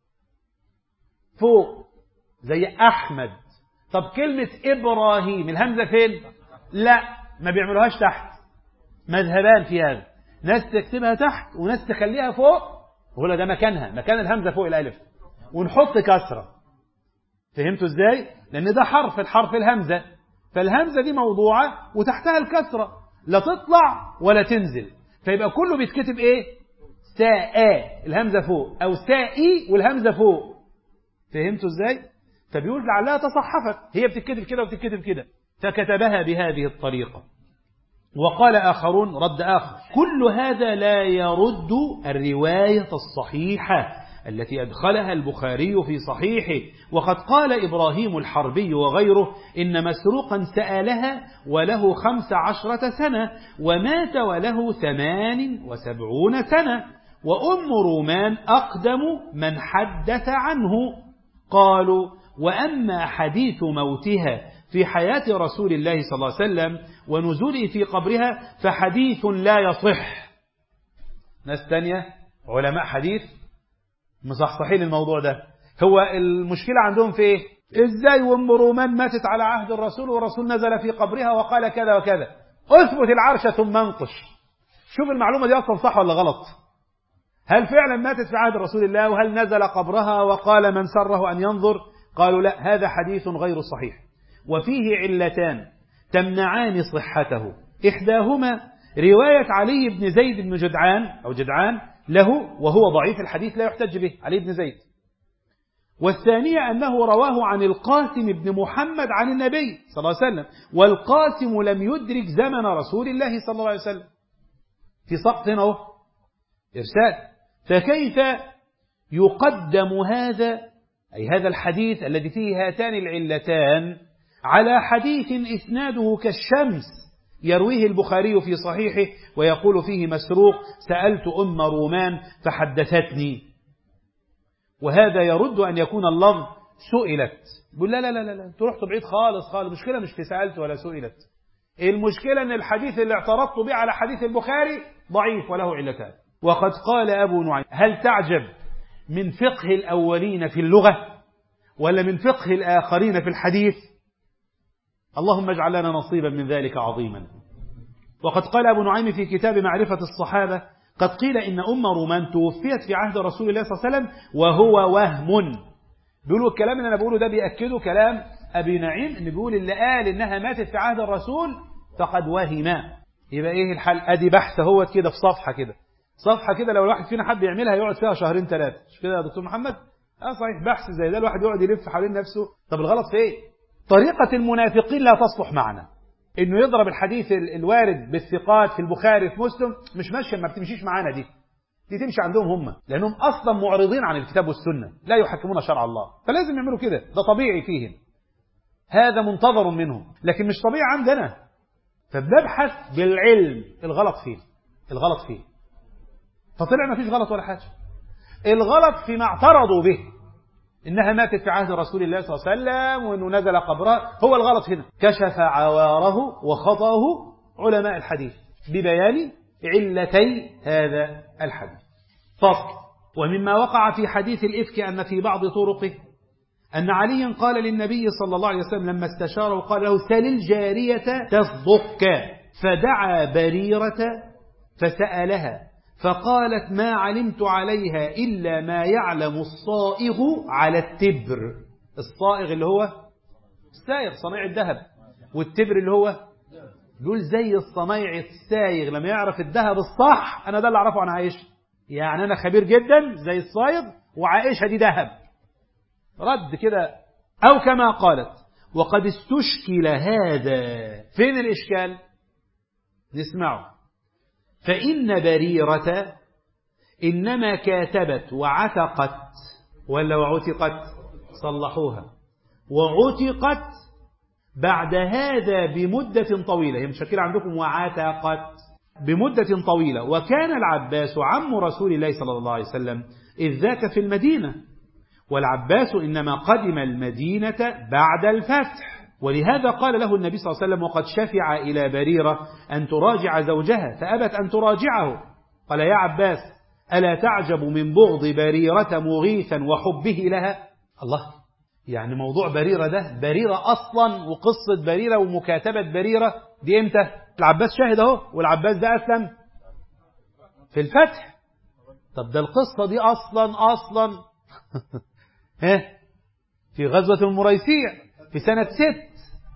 فوق زي أحمد. طب كلمة إبراهيم الهمزة فين؟ لا، ما بيعملوهاش تحت. مذهبان في هذا، ناس تكتبها تحت وناس تخليها فوق، ولا ده مكانها، مكان الهمزة فوق الألف، ونحط كسرة. فهمتوا إزاي؟ لأن ده حرف، الحرف الهمزة، فالهمزة دي موضوعة وتحتها الكسرة، لا تطلع ولا تنزل، فيبقى كله بيتكتب إيه؟ ساء، الهمزة فوق، أو سائي والهمزة فوق. فهمتوا إزاي؟ فبيقول لعلها تصحفت، هي بتتكتب كده وبتتكتب كده، فكتبها بهذه الطريقة. وقال آخرون رد آخر: كل هذا لا يرد الرواية الصحيحة التي أدخلها البخاري في صحيحه. وقد قال إبراهيم الحربي وغيره إن مسروقا سألها وله خمس عشرة سنة ومات وله ثمان وسبعون سنة، وأم رومان أقدم من حدث عنه. قالوا: وأما حديث موتها في حياة رسول الله صلى الله عليه وسلم ونزوله في قبرها فحديث لا يصح. ناس تانية علماء حديث مصحصحين الموضوع ده. هو المشكلة عندهم في ايه؟ ازاي وام رومان ماتت على عهد الرسول والرسول نزل في قبرها وقال كذا وكذا؟ اثبت العرش ثم انقش. شوف المعلومة دي اصلا صح ولا غلط؟ هل فعلا ماتت في عهد رسول الله؟ وهل نزل قبرها وقال من سره ان ينظر؟ قالوا لا، هذا حديث غير صحيح، وفيه علتان تمنعان صحته. إحداهما رواية علي بن زيد بن جدعان أو جدعان له، وهو ضعيف الحديث لا يحتج به، علي بن زيد. والثانية أنه رواه عن القاسم بن محمد عن النبي صلى الله عليه وسلم، والقاسم لم يدرك زمن رسول الله صلى الله عليه وسلم. في سقط هنا أهو، إرسال. فكيف يقدم هذا، أي هذا الحديث الذي فيه هاتان العلتان، على حديث إسناده كالشمس يرويه البخاري في صحيحه ويقول فيه مسروق سألت أم رومان فحدثتني؟ وهذا يرد أن يكون اللفظ سئلت. يقول لا لا لا لا، انتوا رحتوا بعيد خالص خالص. المشكلة مش في سألت ولا سئلت، المشكلة أن الحديث اللي اعترضت به على حديث البخاري ضعيف وله علتان. وقد قال أبو نعيم: هل تعجب من فقه الأولين في اللغة ولا من فقه الآخرين في الحديث؟ اللهم اجعل لنا نصيبا من ذلك عظيما. وقد قال أبو نعيم في كتاب معرفة الصحابة: قد قيل إن أم رومان توفيت في عهد رسول الله صلى الله عليه وسلم وهو وهم. بيقولوا الكلام اللي أنا بقوله ده بيأكدوا كلام أبي نعيم، إن بيقول اللي قال إنها ماتت في عهد الرسول فقد وهم. يبقى إيه الحل؟ أدي بحث هو كده في صفحة كده، صفحة كده لو الواحد فينا حب يعملها يقعد فيها شهرين ثلاثة. مش كده يا دكتور محمد؟ اه صحيح، بحث زي ده الواحد يقعد يلف حوالين نفسه. طب الغلط في ايه؟ طريقة المنافقين لا تصلح معنا، انه يضرب الحديث الوارد بالثقات في البخاري في مسلم، مش ماشيه، ما بتمشيش معانا دي دي تمشي عندهم هم، لانهم اصلا معرضين عن الكتاب والسنة، لا يحكمون شرع الله، فلازم يعملوا كده، ده طبيعي فيهم، هذا منتظر منهم، لكن مش طبيعي عندنا. فبنبحث بالعلم الغلط فيه الغلط فيه فطلع ما فيش غلط ولا حاجة. الغلط فيما اعترضوا به، إنها ماتت في عهد رسول الله صلى الله عليه وسلم وإنه نزل قبرها، هو الغلط هنا. كشف عواره وخطأه علماء الحديث ببيان علتي هذا الحديث. فصل. ومما وقع في حديث الإفك أن في بعض طرقه أن علي قال للنبي صلى الله عليه وسلم لما استشاره وقال له سل الجارية تصدقك، فدعا بريرة فسألها فقالت ما علمت عليها إلا ما يعلم الصائغ على التبر. الصائغ اللي هو السائغ صنيع الذهب، والتبر اللي هو دول زي الصنايع السائغ لما يعرف الذهب الصح. أنا ده اللي أعرفه عن عائشة، يعني أنا خبير جدا زي الصائغ، وعائشة دي ذهب. رد كده. أو كما قالت وقد استشكل هذا. فين الإشكال؟ نسمعه. فإن بريرة إنما كاتبت وعتقت، ولا وعتقت صلحوها، وعتقت بعد هذا بمدة طويلة. هي مشكلة عندكم وعتقت بمدة طويلة. وكان العباس عم رسول الله صلى الله عليه وسلم إذ ذاك في المدينة، والعباس إنما قدم المدينة بعد الفتح، ولهذا قال له النبي صلى الله عليه وسلم وقد شفع إلى بريرة أن تراجع زوجها فأبت أن تراجعه. قال يا عباس ألا تعجب من بغض بريرة مغيثا وحبه لها؟ الله، يعني موضوع بريرة ده، بريرة أصلا وقصة بريرة ومكاتبة بريرة دي إمتى؟ العباس شاهد اهو، والعباس ده أسلم في الفتح. طب ده القصة دي أصلا أصلا ها في غزوة المريسيع في سنة ست.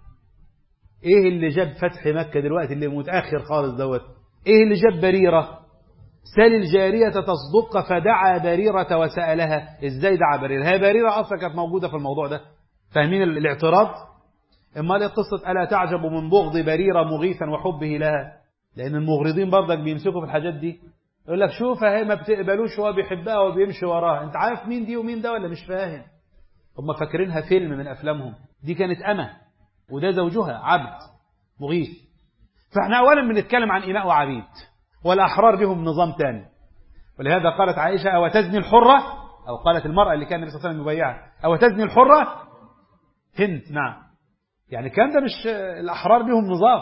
ايه اللي جاب فتح مكة دلوقتي اللي متأخر خالص دوت؟ ايه اللي جاب بريرة؟ سال الجارية تصدق فدعا بريرة وسألها. ازاي دعا بريرة؟ هي بريرة اصلا كانت موجودة في الموضوع ده. فاهمين الاعتراض؟ اما ليه قصة ألا تعجب من بغض بريرة مغيثا وحبه لها؟ لان المغرضين برضك بيمسكوا في الحاجات دي، يقول لك شوف اهي ما بتقبلوش هو بيحبها وبيمشي وراها. انت عارف مين دي ومين ده ولا مش فاهم؟ هم فاكرينها فيلم من افلامهم. دي كانت أمة وده زوجها عبد مغيث. فاحنا اولا بنتكلم عن إماء وعبيد، والأحرار لهم نظام تاني. ولهذا قالت عائشة أو تزني الحرة، أو قالت المرأة اللي كان النبي صلى الله عليه وسلم يبيعها أو تزني الحرة هند. نعم، يعني الكلام ده مش الأحرار لهم نظام.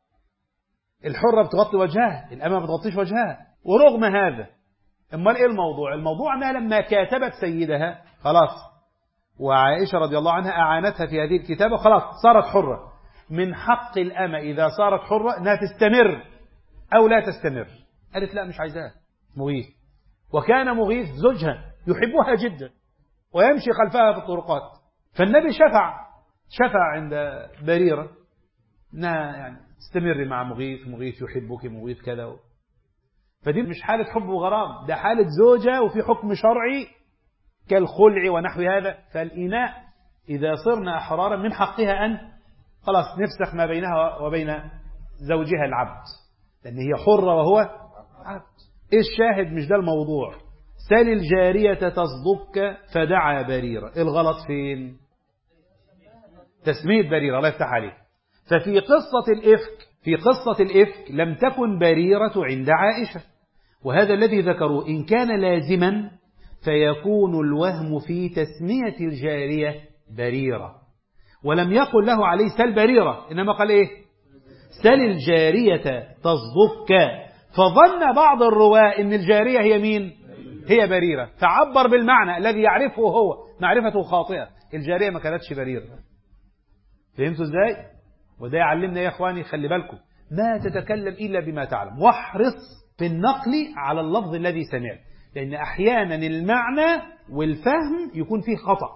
الحرة بتغطي وجهها، الأمة ما بتغطيش وجهها. ورغم هذا امال ايه الموضوع؟ الموضوع انها لما كاتبت سيدها خلاص، وعائشة رضي الله عنها أعانتها في هذه الكتابة، خلاص صارت حرة. من حق الأمة إذا صارت حرة أنها تستمر أو لا تستمر. قالت لا مش عايزاها مغيث. وكان مغيث زوجها يحبها جدا ويمشي خلفها في الطرقات. فالنبي شفع شفع عند بريرة انها يعني استمري مع مغيث، مغيث يحبك، مغيث كذا. فدي مش حالة حب وغرام، ده حالة زوجة وفي حكم شرعي كالخلع ونحو هذا. فالإناء إذا صرنا أحرارا من حقها أن خلاص نفسخ ما بينها وبين زوجها العبد، لأن هي حرة وهو عبد. إيه الشاهد؟ مش ده الموضوع. سل الجارية تصدقك فدعا بريرة. الغلط فين؟ تسمية بريرة، الله يفتح عليه. ففي قصة الإفك في قصة الإفك لم تكن بريرة عند عائشة، وهذا الذي ذكروا إن كان لازما فيكون الوهم في تسمية الجارية بريرة. ولم يقل له عليه سل بريرة، إنما قال إيه؟ سل الجارية تصدقك. فظن بعض الرواة إن الجارية هي مين؟ هي بريرة، فعبر بالمعنى الذي يعرفه هو، معرفته خاطئة. الجارية ما كانتش بريرة. فهمتوا إزاي؟ وده يعلمنا يا إخواني خلي بالكم، ما تتكلم إلا بما تعلم، واحرص في النقل على اللفظ الذي سمعت، لأن أحيانا المعنى والفهم يكون فيه خطأ.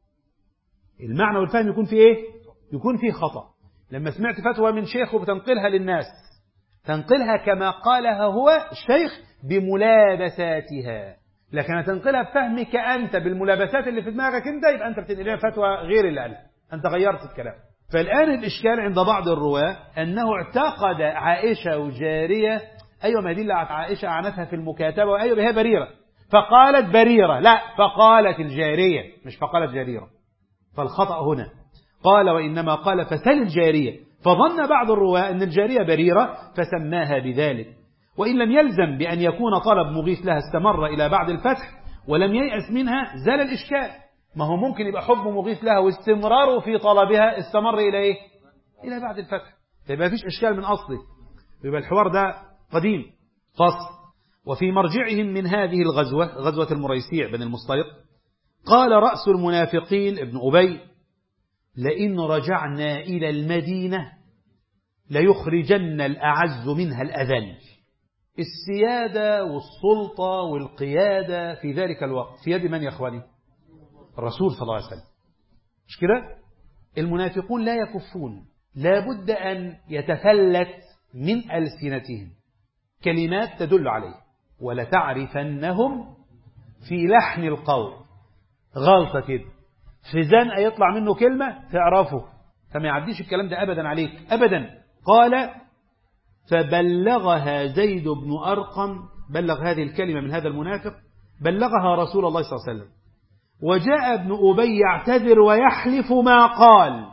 المعنى والفهم يكون فيه إيه؟ يكون فيه خطأ. لما سمعت فتوى من شيخ وبتنقلها للناس، تنقلها كما قالها هو الشيخ بملابساتها، لكن تنقلها بفهمك أنت بالملابسات اللي في دماغك أنت، يبقى أنت بتنقلها فتوى غير اللي قالها، أنت غيرت الكلام. فالآن الإشكال عند بعض الرواة أنه اعتقد عائشة وجارية، أيوة ما دي اللي عائشة أعنتها في المكاتبة، وأيوة هي بريرة، فقالت بريرة، لا فقالت الجارية مش فقالت جريرة. فالخطأ هنا قال وإنما قال فسل الجارية، فظن بعض الرواة أن الجارية بريرة فسماها بذلك، وإن لم يلزم بأن يكون طلب مغيث لها استمر إلى بعد الفتح، ولم ييأس منها زال الإشكال. ما هو ممكن يبقى حب مغيث لها واستمراره في طلبها استمر إلى إيه؟ إلى بعد الفتح، فيبقى فيش إشكال من أصله، يبقى الحوار ده قديم. فصل. وفي مرجعهم من هذه الغزوة، غزوة المريسيع بن المصطلق، قال رأس المنافقين ابن أبي: لئن رجعنا إلى المدينة ليخرجن الأعز منها الأذل. السيادة والسلطة والقيادة في ذلك الوقت في يد من يا أخواني؟ الرسول صلى الله عليه وسلم، مش كده؟ المنافقون لا يكفون، لا بد أن يتفلت من ألسنتهم كلمات تدل عليه، ولتعرفنهم في لحن القول. غلطة كده في زنقة يطلع منه كلمة تعرفه، فما يعديش الكلام ده أبدا عليك أبدا. قال: فبلغها زيد بن أرقم، بلغ هذه الكلمة من هذا المنافق، بلغها رسول الله صلى الله عليه وسلم، وجاء ابن أبي يعتذر ويحلف ما قال.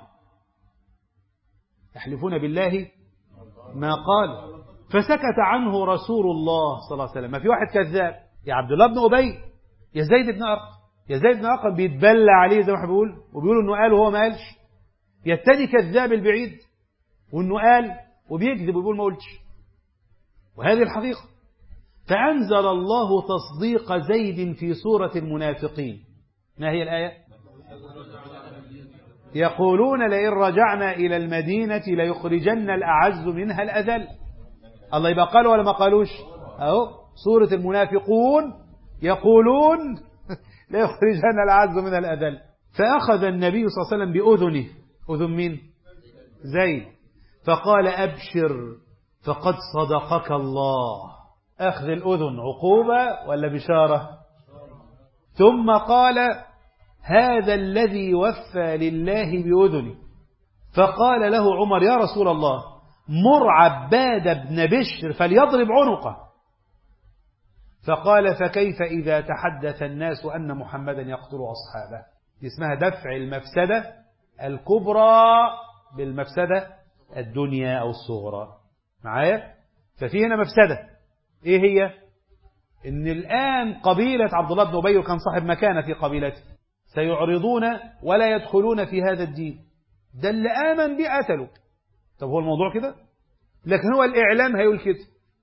يحلفون بالله ما قال. فسكت عنه رسول الله صلى الله عليه وسلم. ما في واحد كذاب يا عبد الله بن أبي يا زيد بن أرقم، يا زيد بن أرقم بيتبلى عليه زي ما احنا بيقول، وبيقولوا انه قال وهو ما قالش، يا التاني كذاب البعيد وانه قال وبيكذب وبيقول ما قلتش، وهذه الحقيقة. فأنزل الله تصديق زيد في سورة المنافقين. ما هي الآية؟ يقولون لئن رجعنا إلى المدينة ليخرجن الأعز منها الأذل. الله يبقى قالوا ولا ما قالوش؟ أهو سورة المنافقون يقولون ليخرجن الأعز منها الأذل. فأخذ النبي صلى الله عليه وسلم بأذنه، أذن مين؟ زيد، فقال: أبشر فقد صدقك الله. أخذ الأذن عقوبة ولا بشارة؟ ثم قال: هذا الذي وفى لله بأذنه. فقال له عمر: يا رسول الله مر عباد بن بشر فليضرب عنقه. فقال: فكيف إذا تحدث الناس أن محمدا يقتل أصحابه؟ دي اسمها دفع المفسدة الكبرى بالمفسدة الدنيا أو الصغرى. معايا؟ ففي هنا مفسدة إيه هي؟ إن الآن قبيلة عبد الله بن أبي، وكان صاحب مكانة في قبيلته، سيعرضون ولا يدخلون في هذا الدين. ده اللي آمن به قتلوا. طب هو الموضوع كده؟ لكن هو الإعلام هيقول كده.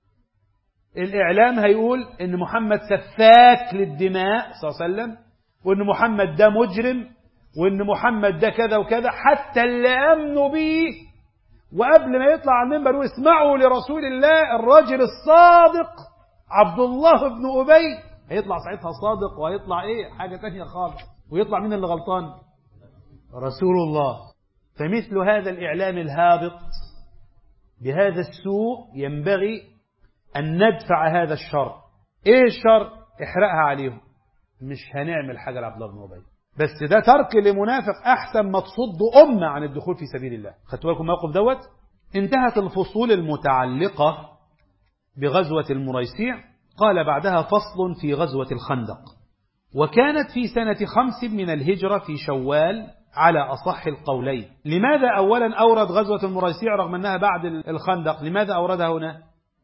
الإعلام هيقول إن محمد سفاك للدماء صلى الله عليه وسلم، وإن محمد ده مجرم، وإن محمد ده كذا وكذا. حتى اللي آمنوا به وقبل ما يطلع على المنبر يقول اسمعوا لرسول الله الرجل الصادق عبد الله بن أبي، هيطلع ساعتها صادق، وهيطلع إيه؟ حاجة تانية خالص. ويطلع مين اللي غلطان؟ رسول الله. فمثل هذا الإعلام الهابط بهذا السوء ينبغي أن ندفع هذا الشر. إيه الشر؟ احرقها عليهم. مش هنعمل حاجة لعبد الله بن أبي، بس ده ترك لمنافق أحسن ما تصد أمة عن الدخول في سبيل الله. خدتوا بالكم موقف دوت؟ انتهت الفصول المتعلقة بغزوة المريسيع. قال بعدها: فصل في غزوة الخندق. وكانت في سنة خمس من الهجرة في شوال على أصح القولين. لماذا أولا أورد غزوة المريسيع رغم أنها بعد الخندق؟ لماذا أوردها هنا؟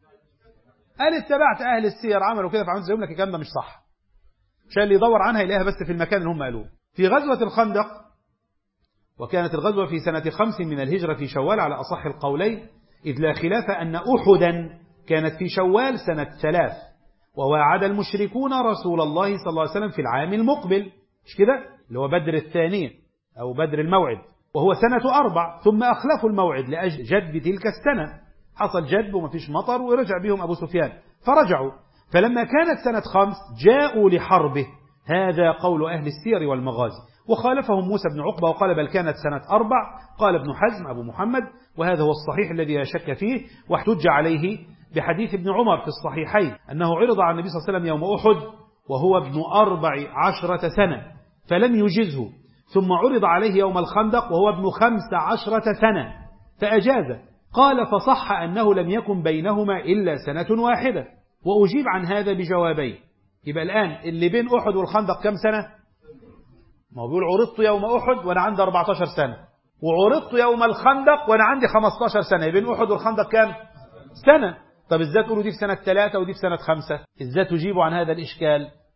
قال اتبعت أهل السير عملوا كده فعملت زيهم، لك الكلام ده مش صح. عشان اللي يدور عنها يلاقيها بس في المكان اللي هم قالوه. في غزوة الخندق، وكانت الغزوة في سنة خمس من الهجرة في شوال على أصح القولين، إذ لا خلاف أن أحدا كانت في شوال سنة ثلاث، وواعد المشركون رسول الله صلى الله عليه وسلم في العام المقبل، مش كده؟ اللي هو بدر الثانية أو بدر الموعد، وهو سنة أربع، ثم أخلفوا الموعد لأجل جدب تلك السنة. حصل جدب وما فيش مطر، ورجع بهم أبو سفيان فرجعوا. فلما كانت سنة خمس جاءوا لحربه. هذا قول أهل السير والمغازي، وخالفهم موسى بن عقبة وقال بل كانت سنة أربع. قال ابن حزم أبو محمد وهذا هو الصحيح الذي لا شك فيه، واحتج عليه بحديث ابن عمر في الصحيحين أنه عرض على النبي صلى الله عليه وسلم يوم أحد وهو ابن أربع عشرة سنة فلم يجزه، ثم عرض عليه يوم الخندق وهو ابن خمس عشرة سنة فأجازه. قال فصح أنه لم يكن بينهما إلا سنة واحدة. وأجيب عن هذا بجوابين. يبقى الآن اللي بين أحد والخندق كم سنة؟ ما هو بيقول عرضت يوم أحد وأنا عندي أربعة عشر سنة، وعرضت يوم الخندق وأنا عندي خمسة عشر سنة. بين أحد والخندق كم سنة؟ طب إزاي تقولوا دي في سنة ثلاثة ودي في سنة خمسة؟ إزاي تجيبوا عن هذا الإشكال؟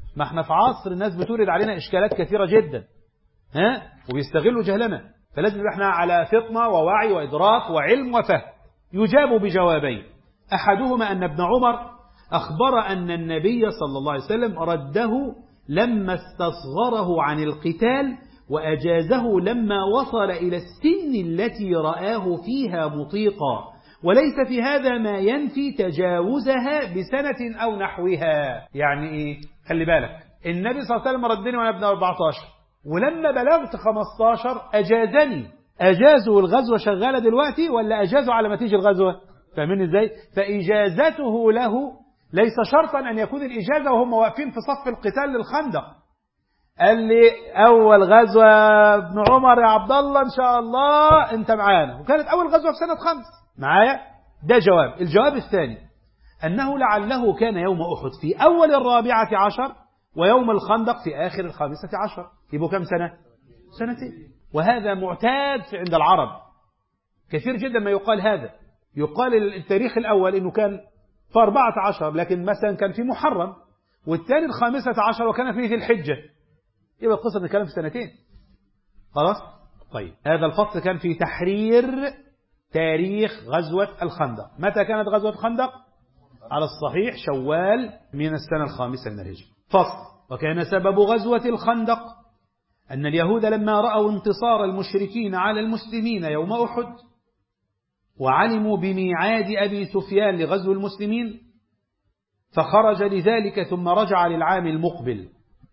ما احنا في عصر الناس بتورد علينا إشكالات كثيرة جدا، ها، وبيستغلوا جهلنا، فلازم احنا على فطنة ووعي وإدراك وعلم وفهم. يجاب بجوابين، أحدهما أن ابن عمر أخبر أن النبي صلى الله عليه وسلم رده لما استصغره عن القتال، وأجازه لما وصل إلى السن التي رآه فيها مطيقا، وليس في هذا ما ينفي تجاوزها بسنة أو نحوها. يعني إيه؟ خلي بالك، النبي صلى الله عليه وسلم ردني وأنا ابن أربعة عشر، ولما بلغت خمسة عشر أجازني. أجازوا الغزوة شغالة دلوقتي ولا أجازوا على ما تيجي الغزوة؟ فاهمين إزاي؟ فإجازته له ليس شرطا أن يكون الإجازة وهم واقفين في صف القتال للخندق. قال لي أول غزوة ابن عمر يا عبد الله إن شاء الله أنت معانا، وكانت أول غزوة في سنة خمس معايا. ده جواب. الجواب الثاني أنه لعله كان يوم أحد في أول الرابعة عشر، ويوم الخندق في آخر الخامسة عشر، يبقوا كم سنة؟ سنتين. وهذا معتاد عند العرب، كثير جدا ما يقال هذا. يقال التاريخ الأول إنه كان في أربعة عشر، لكن مثلا كان في محرم، والثاني الخامسة عشر وكان فيه ذي الحجة، يبقى القصة بنتكلم في سنتين. خلاص؟ طيب، هذا الفصل كان في تحرير تاريخ غزوة الخندق. متى كانت غزوة الخندق؟ على الصحيح شوال من السنة الخامسة من الهجرة. فصل. وكان سبب غزوة الخندق أن اليهود لما رأوا انتصار المشركين على المسلمين يوم أحد، وعلموا بميعاد أبي سفيان لغزو المسلمين، فخرج لذلك ثم رجع للعام المقبل.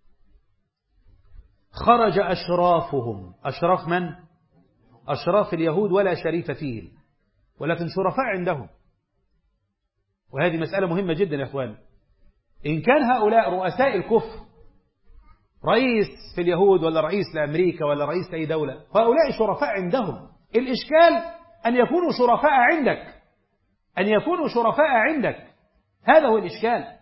خرج أشرافهم. أشراف من؟ أشراف اليهود ولا شريف فيهم، ولكن شرفاء عندهم. وهذه مسألة مهمة جدا يا أخوان. إن كان هؤلاء رؤساء الكفر، رئيس في اليهود ولا رئيس لأمريكا ولا رئيس لأي دولة، هؤلاء شرفاء عندهم. الإشكال أن يكونوا شرفاء عندك، أن يكونوا شرفاء عندك، هذا هو الإشكال.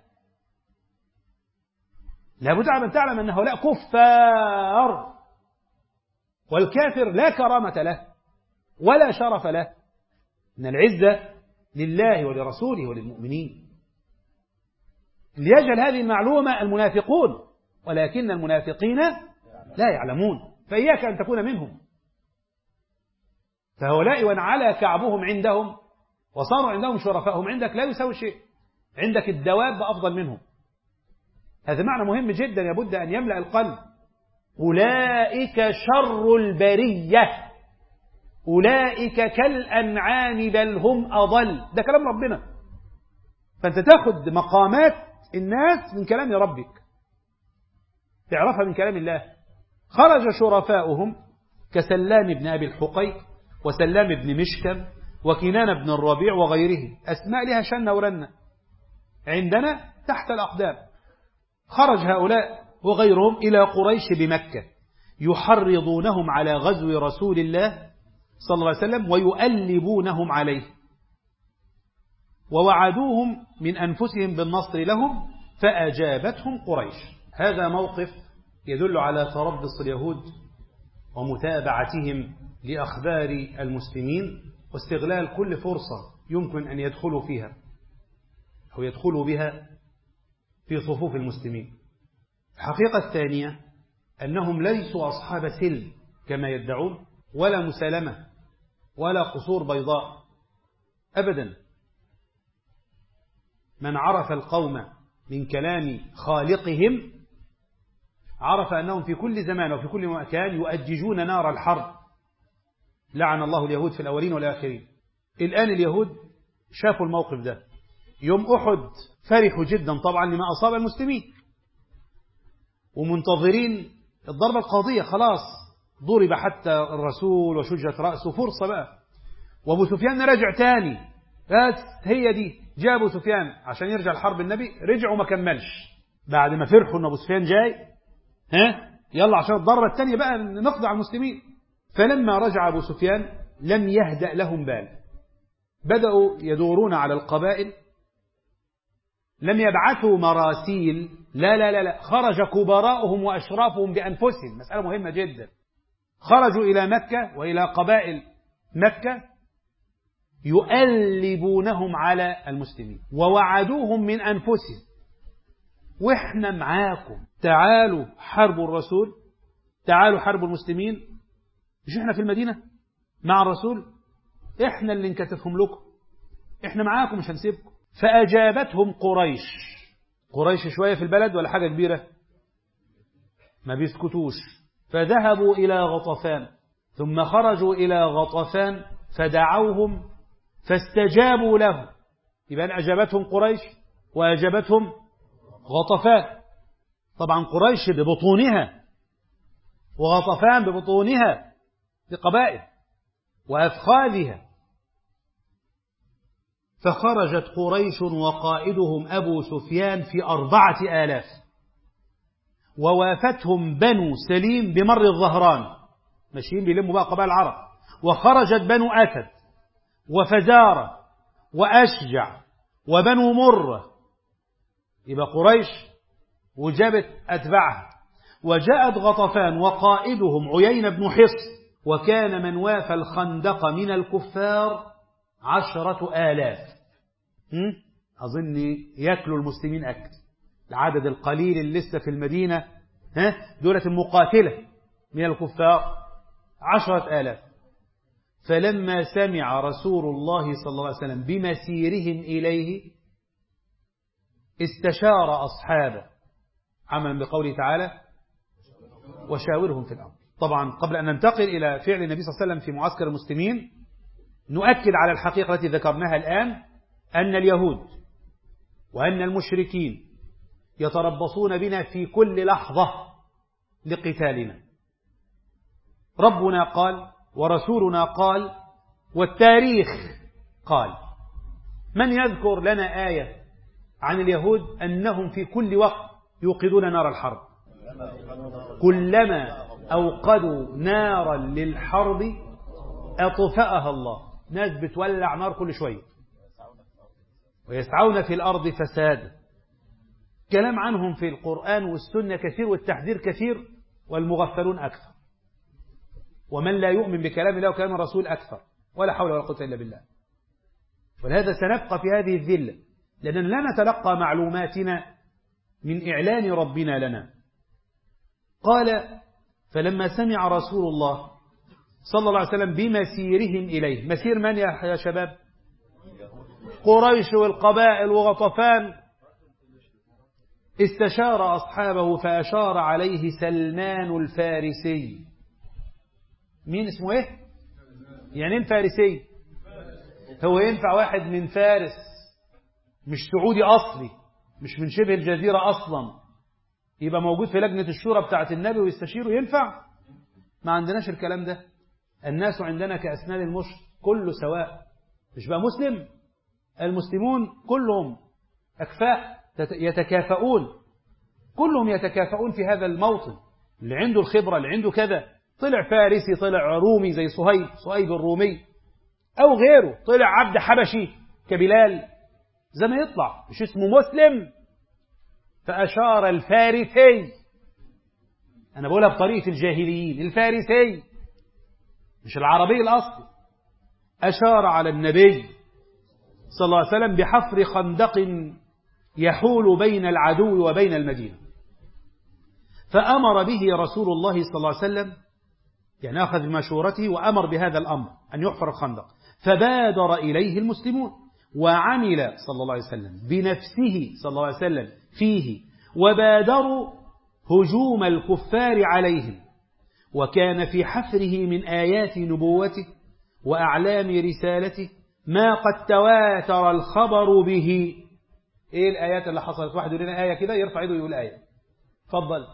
لابد أن تعلم أن هؤلاء كفار، والكافر لا كرامة له ولا شرف له. إن العزة لله ولرسوله وللمؤمنين. ليجهل هذه المعلومة المنافقون، ولكن المنافقين لا يعلمون، فإياك أن تكون منهم. فهؤلاء وان على كعبهم عندهم وصاروا عندهم شرفائهم، عندك لا يساوي شيء، عندك الدواب أفضل منهم. هذا معنى مهم جدا يبد أن يملأ القلب. أولئك شر البرية، أولئك كالأنعام بل هم أضل. ده كلام ربنا، فأنت تأخذ مقامات الناس من كلام ربك، تعرفها من كلام الله. خرج شرفاؤهم كسلام بن أبي الحقيق، وسلام بن مشكم، وكنان بن الربيع وغيره، أسماء لها شنة ورنة عندنا تحت الأقدام. خرج هؤلاء وغيرهم إلى قريش بمكة يحرضونهم على غزو رسول الله صلى الله عليه وسلم ويؤلبونهم عليه، ووعدوهم من أنفسهم بالنصر لهم، فأجابتهم قريش. هذا موقف يدل على تربص اليهود ومتابعتهم لأخبار المسلمين، واستغلال كل فرصة يمكن أن يدخلوا فيها أو يدخلوا بها في صفوف المسلمين. الحقيقة الثانية أنهم ليسوا أصحاب سلم كما يدعون، ولا مسالمة، ولا قصور بيضاء أبدا. من عرف القوم من كلام خالقهم عرف أنهم في كل زمان وفي كل مكان يؤججون نار الحرب. لعن الله اليهود في الأولين والآخرين. الآن اليهود شافوا الموقف ده يوم أحد، فرحوا جدا طبعا لما أصاب المسلمين، ومنتظرين الضربة القاضية. خلاص ضرب حتى الرسول وشجت رأسه، فرصة بقى. وابو سفيان رجع تاني، بس هي دي. جاء ابو سفيان عشان يرجع الحرب النبي، رجع وما كملش بعد ما فرحوا ان ابو سفيان جاي، ها يلا عشان الضربة الثانية بقى نقضي على المسلمين. فلما رجع ابو سفيان لم يهدأ لهم بال، بدأوا يدورون على القبائل. لم يبعثوا مراسيل، لا لا لا لا، خرج كبراؤهم وأشرافهم بأنفسهم. مسألة مهمة جدا. خرجوا إلى مكة وإلى قبائل مكة يؤلبونهم على المسلمين، ووعدوهم من أنفسهم وإحنا معاكم، تعالوا حاربوا الرسول، تعالوا حاربوا المسلمين. مش إحنا في المدينة مع الرسول، إحنا اللي نكتفهم لكم، إحنا معاكم مش هنسيبكم. فأجابتهم قريش. قريش شوية في البلد ولا حاجة كبيرة؟ ما بيسكتوش. فذهبوا إلى غطفان، ثم خرجوا إلى غطفان فدعوهم فاستجابوا له. يبقى أجابتهم قريش وأجابتهم غطفان. طبعا قريش ببطونها وغطفان ببطونها بقبائل وأفخاذها. فخرجت قريش وقائدهم أبو سفيان في أربعة آلاف، ووافتهم بنو سليم بمر الظهران، ماشيين بيلموا بقى قبائل العرب. وخرجت بنو أسد وفزارة وأشجع وبنو مرة، يبقى قريش وجابت أتباعها. وجاءت غطفان وقائدهم عيين بن حصن، وكان من وافى الخندق من الكفار عشرة آلاف. أظن يأكلوا المسلمين أكل العدد القليل اللي لسه في المدينة، ها دولة المقاتلة من الكفار عشرة آلاف. فلما سمع رسول الله صلى الله عليه وسلم بمسيرهم إليه استشار أصحابه، عملا بقوله تعالى وشاورهم في الأمر. طبعا قبل أن ننتقل إلى فعل النبي صلى الله عليه وسلم في معسكر المسلمين، نؤكد على الحقيقة التي ذكرناها الآن، أن اليهود وأن المشركين يتربصون بنا في كل لحظة لقتالنا. ربنا قال ورسولنا قال والتاريخ قال. من يذكر لنا آية عن اليهود أنهم في كل وقت يوقدون نار الحرب؟ كلما أوقدوا نارا للحرب أطفأها الله. ناس بتولع نار كل شوية ويسعون في الأرض فسادا. كلام عنهم في القرآن والسنة كثير والتحذير كثير، والمغفلون أكثر، ومن لا يؤمن بكلام الله وكلام الرسول أكثر، ولا حول ولا قوة إلا بالله. ولهذا سنبقى في هذه الذلة، لأننا لا نتلقى معلوماتنا من إعلان ربنا لنا. قال فلما سمع رسول الله صلى الله عليه وسلم بمسيرهم إليه. مسير من يا شباب؟ قريش والقبائل وغطفان. استشار أصحابه فأشار عليه سلمان الفارسي. مين اسمه ايه؟ يعني الفارسي هو ينفع واحد من فارس مش سعودي أصلي، مش من شبه الجزيرة أصلا، يبقى موجود في لجنة الشورى بتاعت النبي ويستشيره؟ ينفع؟ ما عندناش الكلام ده. الناس عندنا كأسنان المشط، كله سواء. مش بقى مسلم؟ المسلمون كلهم أكفاء يتكافؤون، كلهم يتكافؤون في هذا الموطن. اللي عنده الخبرة، اللي عنده كذا، طلع فارسي، طلع رومي زي صهيب صهيب الرومي، أو غيره، طلع عبد حبشي كبلال، زي ما يطلع مش اسمه مسلم. فأشار الفارسي، أنا بقولها بطريقة الجاهليين، الفارسي مش العربي الأصلي، أشار على النبي صلى الله عليه وسلم بحفر خندق يحول بين العدو وبين المدينة. فأمر به رسول الله صلى الله عليه وسلم، يعني أخذ بمشورته وأمر بهذا الأمر أن يحفر الخندق. فبادر إليه المسلمون، وعمل صلى الله عليه وسلم بنفسه صلى الله عليه وسلم فيه، وبادروا هجوم الكفار عليهم. وكان في حفره من آيات نبوته وأعلام رسالته ما قد تواتر الخبر به. إيه الآيات اللي حصلت؟ واحد يقول لنا آية كده، يرفع يده يقول آية. تفضل.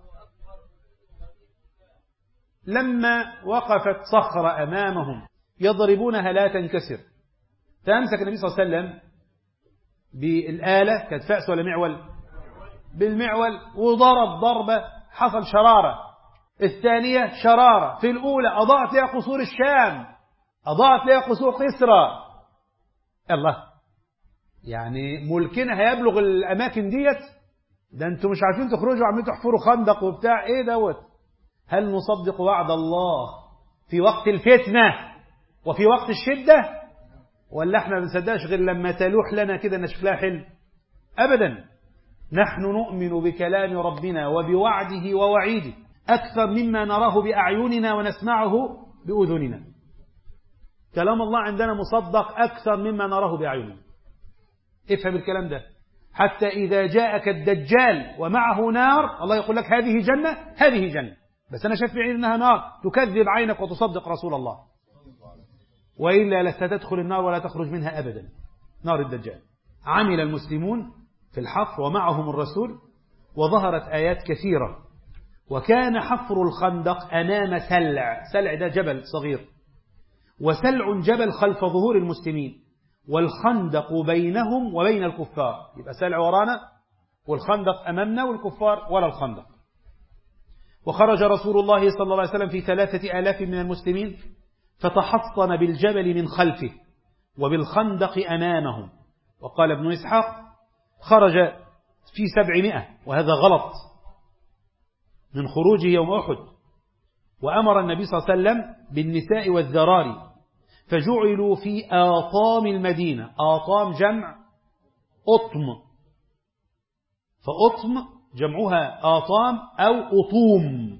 لما وقفت صخرة أمامهم يضربونها لا تنكسر، فأمسك النبي صلى الله عليه وسلم بالآلة، كانت فأس ولا معول؟ بالمعول، وضرب ضربة حصل شرارة. الثانية شرارة، في الأولى أضاءت لها قصور الشام، أضاءت لها قصور قسرى. الله، يعني ملكنا هيبلغ الأماكن ديت؟ ده أنتم مش عارفين تخرجوا عمالين تحفروا خندق وبتاع إيه دوت؟ هل نصدق وعد الله في وقت الفتنة وفي وقت الشدة، ولا احنا ما بنصدقش غير لما تلوح لنا كده نشوف لها حلم؟ أبدا. نحن نؤمن بكلام ربنا وبوعده ووعيده أكثر مما نراه بأعيننا ونسمعه بأذننا. كلام الله عندنا مصدق أكثر مما نراه بأعيننا. افهم الكلام ده. حتى إذا جاءك الدجال ومعه نار الله يقول لك هذه جنة هذه جنة، بس أنا شايف بعين إنها نار، تكذب عينك وتصدق رسول الله، وإلا لستدخل النار ولا تخرج منها أبدا. نار الدجال. عمل المسلمون في الحفر ومعهم الرسول، وظهرت آيات كثيرة. وكان حفر الخندق أمام سلع، سلع ده جبل صغير، وسلع جبل خلف ظهور المسلمين، والخندق بينهم وبين الكفار. يبقى سلع ورانا والخندق أمامنا والكفار ولا الخندق. وخرج رسول الله صلى الله عليه وسلم في ثلاثة آلاف من المسلمين، فتحصن بالجبل من خلفه وبالخندق أمامهم. وقال ابن إسحاق خرج في سبعمائة، وهذا غلط، من خروجه يوم أحد. وأمر النبي صلى الله عليه وسلم بالنساء والذراري، فجعلوا في آطام المدينة. آطام جمع أطم، فأطم جمعها آطام أو أطوم.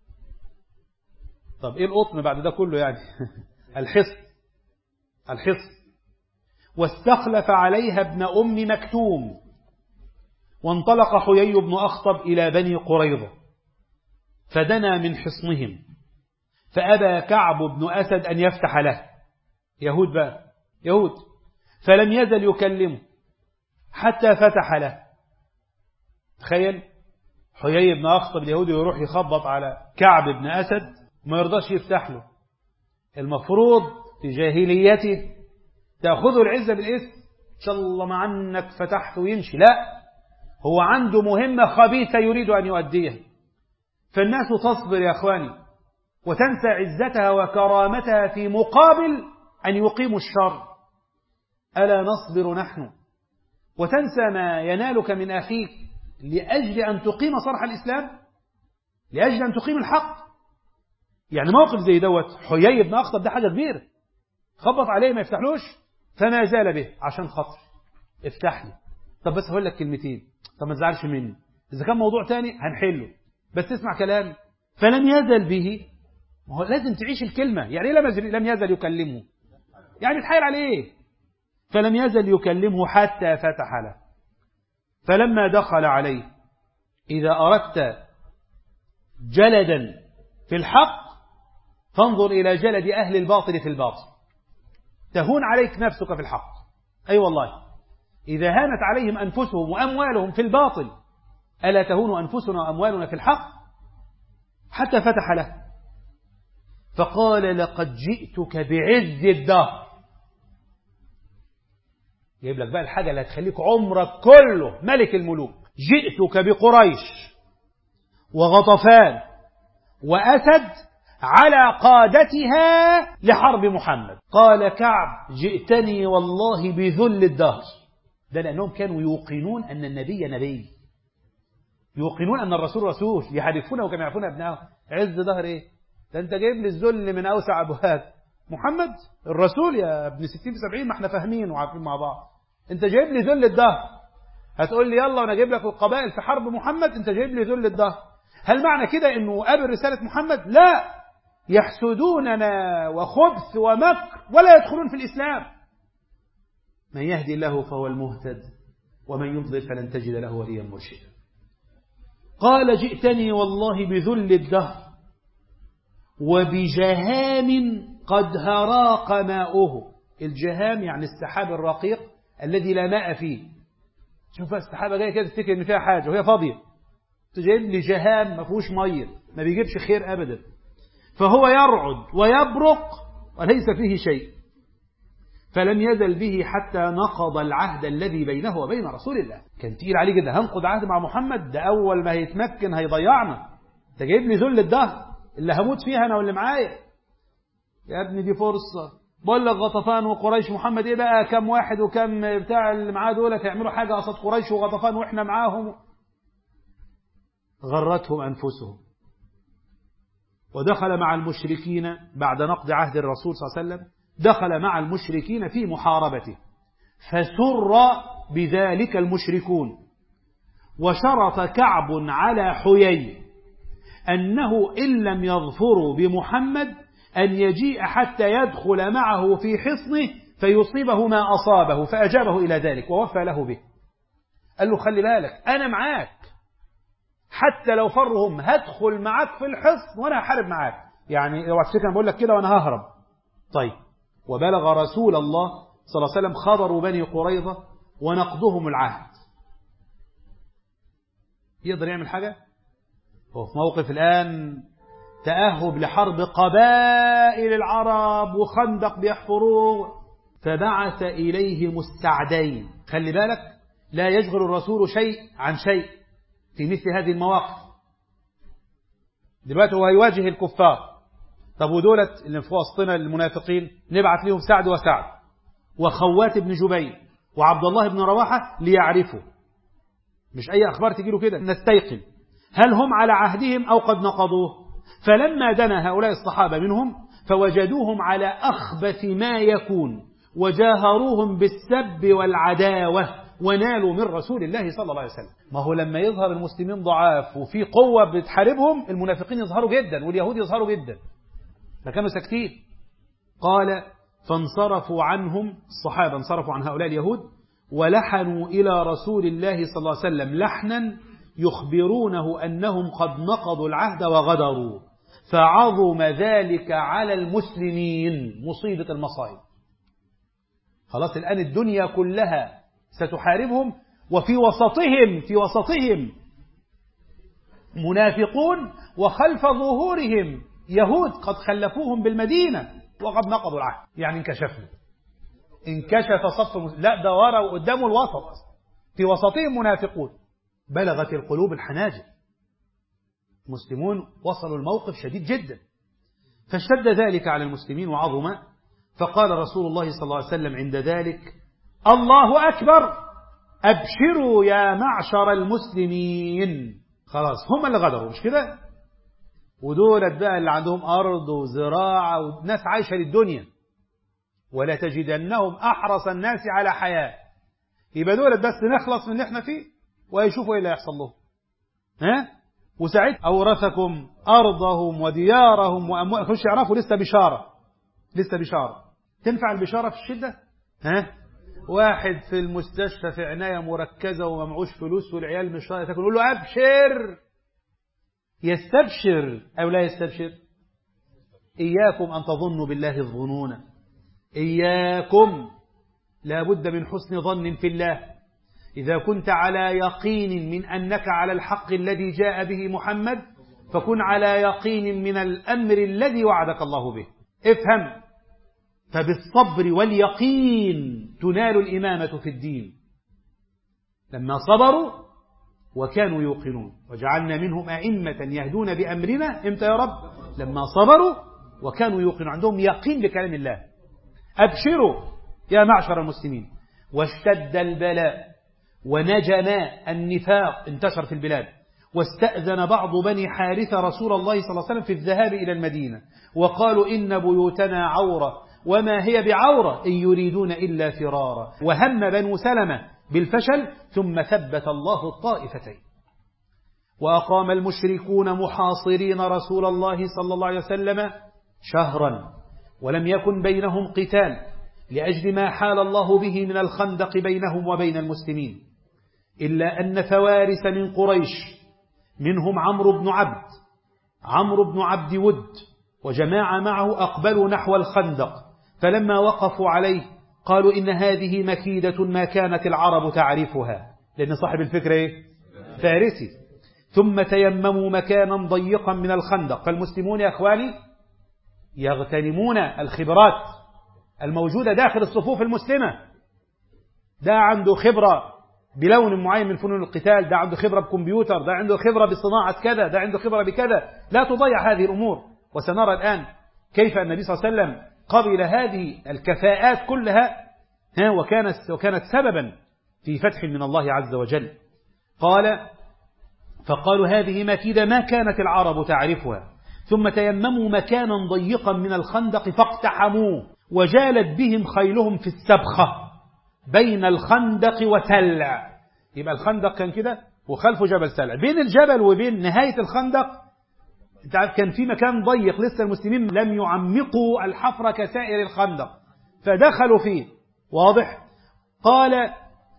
طب إيه الأطم بعد ده كله يعني؟ الحصن، الحصن. واستخلف عليها ابن أم مكتوم. وانطلق حيي بن أخطب إلى بني قريظة، فدنا من حصنهم، فأبى كعب بن أسد أن يفتح له. يهود بقى، يهود. فلم يزل يكلمه حتى فتح له. تخيل حيي بن أخطب اليهودي يروح يخبط على كعب بن أسد وما يرضاش يفتح له. المفروض في جاهليته تأخذه العزة بالاسم، إن شاء الله ما عنك فتحت ويمشي. لا، هو عنده مهمة خبيثة يريد أن يؤديها. فالناس تصبر يا أخواني وتنسى عزتها وكرامتها في مقابل أن يقيموا الشر. ألا نصبر نحن وتنسى ما ينالك من أخيك لأجل أن تقيم صرح الإسلام، لأجل أن تقيم الحق. يعني موقف زي دوت حيي بن أخطب ده حاجة كبيرة، خبط عليه ما يفتحلوش، فما زال به عشان خاطر افتح لي. طب بس هقول لك كلمتين، طب ما تزعلش مني، إذا كان موضوع تاني هنحله، بس تسمع كلامي. فلم يزل به. ما هو لازم تعيش الكلمة. يعني إيه لم يزل يكلمه؟ يعني تحايل عليه. فلم يزل يكلمه حتى فتح له. فلما دخل عليه: إذا أردت جلدا في الحق فانظر إلى جلد أهل الباطل في الباطل، تهون عليك نفسك في الحق. أي أيوة والله، إذا هانت عليهم أنفسهم وأموالهم في الباطل ألا تهون أنفسنا وأموالنا في الحق؟ حتى فتح له. فقال: لقد جئتك بعز الدهر. جايب لك بقى الحاجة اللي هتخليك عمرك كله ملك الملوك. جئتك بقريش وغطفان وأسد على قادتها لحرب محمد. قال كعب: جئتني والله بذل الدهر. ده لأنهم كانوا يوقنون أن النبي نبي، يوقنون أن الرسول رسول، يحرفونه كما يعرفون أبنائه. عز ظهر إيه؟ ده أنت جايب لي الذل من أوسع أبواب. محمد الرسول يا ابن ستين في سبعين، ما احنا فاهمين وعارفين مع بعض. أنت جايب لي ذل الدهر، هتقول لي يلا وأنا جايب لك القبائل في حرب محمد، أنت جايب لي ذل الدهر. هل معنى كده أنه قابل رسالة محمد؟ لا، يحسدوننا وخبث ومكر ولا يدخلون في الإسلام. من يهدي الله فهو المهتد ومن يضلل فلن تجد له وليا مرشدا. قال: جئتني والله بذل الدهر وبجهام قد هراق ماؤه. الجهام يعني السحاب الرقيق الذي لا ماء فيه. شوف السحابة جاية كده تفتكر ان فيها حاجة وهي فاضية، تجيب لي جهام ما فيهوش مية، ما بيجيبش خير أبدا. فهو يرعد ويبرق وليس فيه شيء. فلم يزل به حتى نقض العهد الذي بينه وبين رسول الله. كان تقيل عليه جدا، هنقض عهد مع محمد؟ ده أول ما هيتمكن هيضيعنا. انت جايب لي ذل الدهر اللي هموت فيها أنا واللي معايا. يا ابني دي فرصة. بقول لك غطفان وقريش، محمد ايه بقى كم واحد وكم بتاع اللي معاه دول تعملوا حاجة قصد قريش وغطفان واحنا معاهم؟ غرتهم أنفسهم. ودخل مع المشركين بعد نقض عهد الرسول صلى الله عليه وسلم، دخل مع المشركين في محاربته، فسر بذلك المشركون وشرط كعب على حيي أنه إن لم يظفروا بمحمد أن يجيء حتى يدخل معه في حصنه فيصيبه ما أصابه، فأجابه إلى ذلك ووفى له به. قال له خلي بالك أنا معاك، حتى لو فرهم هدخل معاك في الحصن وأنا هحارب معاك. يعني لو أفتكر أنا بقول لك كده وأنا ههرب. طيب، وبلغ رسول الله صلى الله عليه وسلم خبر بني قريظة ونقضهم العهد. يقدر يعمل حاجة؟ هو في موقف الآن تأهب لحرب قبائل العرب وخندق بيحفروه، فبعث إليهم السعدين. خلي بالك لا يشغل الرسول شيء عن شيء في مثل هذه المواقف. دلوقتي هو هيواجه الكفار، طب ودولت اللي في وسطنا المنافقين نبعث لهم سعد وسعد وخوات بن جبير وعبد الله بن رواحة ليعرفوا، مش أي أخبار تجي له كده، نستيقن هل هم على عهدهم أو قد نقضوه. فلما دنا هؤلاء الصحابة منهم فوجدوهم على أخبث ما يكون، وجاهروهم بالسب والعداوة ونالوا من رسول الله صلى الله عليه وسلم. ما هو لما يظهر المسلمين ضعاف وفي قوة بتحاربهم، المنافقين يظهروا جدا واليهود يظهروا جدا، فكانوا ساكتين. قال فانصرفوا عنهم، الصحابة انصرفوا عن هؤلاء اليهود ولحنوا إلى رسول الله صلى الله عليه وسلم لحنا يخبرونه أنهم قد نقضوا العهد وغدروا، فعظم ذلك على المسلمين مصيبة المصائب. خلاص الآن الدنيا كلها ستحاربهم، وفي وسطهم في وسطهم منافقون، وخلف ظهورهم يهود قد خلفوهم بالمدينة وقد نقضوا العهد. يعني انكشفوا، انكشف صف المسلمين، لا ده ورا وقدامه الوسط، في وسطهم منافقون. بلغت القلوب الحناجر، المسلمون وصلوا الموقف شديد جدا، فاشتد ذلك على المسلمين وعظم. فقال رسول الله صلى الله عليه وسلم عند ذلك الله أكبر، أبشروا يا معشر المسلمين. خلاص هم اللي غدروا، مش كده؟ ودولت بقى اللي عندهم أرض وزراعة وناس عايشة للدنيا، ولا تجدنهم أحرص الناس على حياة. يبقى دولت بس نخلص من اللي احنا فيه ويشوفوا ايه اللي هيحصل لهم. ها؟ وساعتها أورثكم أرضهم وديارهم وأموالهم. خش يعرفوا لسه بشارة، لسه بشارة. تنفع البشارة في الشدة؟ ها؟ واحد في المستشفى في عناية مركزة وممعوش فلوس والعيال مش راضية تاكل، يقول له أبشر. يستبشر أو لا يستبشر؟ إياكم أن تظنوا بالله الظنون، إياكم، لا بد من حسن ظن في الله. إذا كنت على يقين من أنك على الحق الذي جاء به محمد، فكن على يقين من الأمر الذي وعدك الله به. افهم، فبالصبر واليقين تنال الإمامة في الدين. لما صبروا وكانوا يوقنون وجعلنا منهم أئمة يهدون بأمرنا. امتى يا رب؟ لما صبروا وكانوا يوقنون، عندهم يقين بكلام الله. أبشروا يا معشر المسلمين. واشتد البلاء ونجم النفاق، انتشر في البلاد، واستأذن بعض بني حارثة رسول الله صلى الله عليه وسلم في الذهاب إلى المدينة، وقالوا إن بيوتنا عورة وما هي بعورة إن يريدون إلا فرارا. وهم بنو سلمة بالفشل، ثم ثبت الله الطائفتين. وأقام المشركون محاصرين رسول الله صلى الله عليه وسلم شهرا، ولم يكن بينهم قتال لأجل ما حال الله به من الخندق بينهم وبين المسلمين، إلا أن فوارس من قريش منهم عمرو بن عبد عمرو بن عبد ود وجماعة معه أقبلوا نحو الخندق، فلما وقفوا عليه قالوا إن هذه مكيدة ما كانت العرب تعرفها، لأن صاحب الفكرة إيه؟ فارسي. ثم تيمموا مكانا ضيقا من الخندق. فالمسلمون يا أخواني يغتنمون الخبرات الموجودة داخل الصفوف المسلمة. ده عنده خبرة بلون معين من فنون القتال، ده عنده خبرة بكمبيوتر، ده عنده خبرة بصناعة كذا، ده عنده خبرة بكذا. لا تضيع هذه الأمور. وسنرى الآن كيف النبي صلى الله عليه وسلم قبل هذه الكفاءات كلها، ها وكانت, وكانت سببا في فتح من الله عز وجل. قال فقالوا هذه مكيدة ما كانت العرب تعرفها. ثم تيمموا مكانا ضيقا من الخندق فاقتحموه، وجالت بهم خيلهم في السبخة بين الخندق وتلع. يبقى الخندق كان كده وخلفه جبل سلع. بين الجبل وبين نهاية الخندق انت عارف كان في مكان ضيق، لسه المسلمين لم يعمقوا الحفر كسائر الخندق، فدخلوا فيه. واضح؟ قال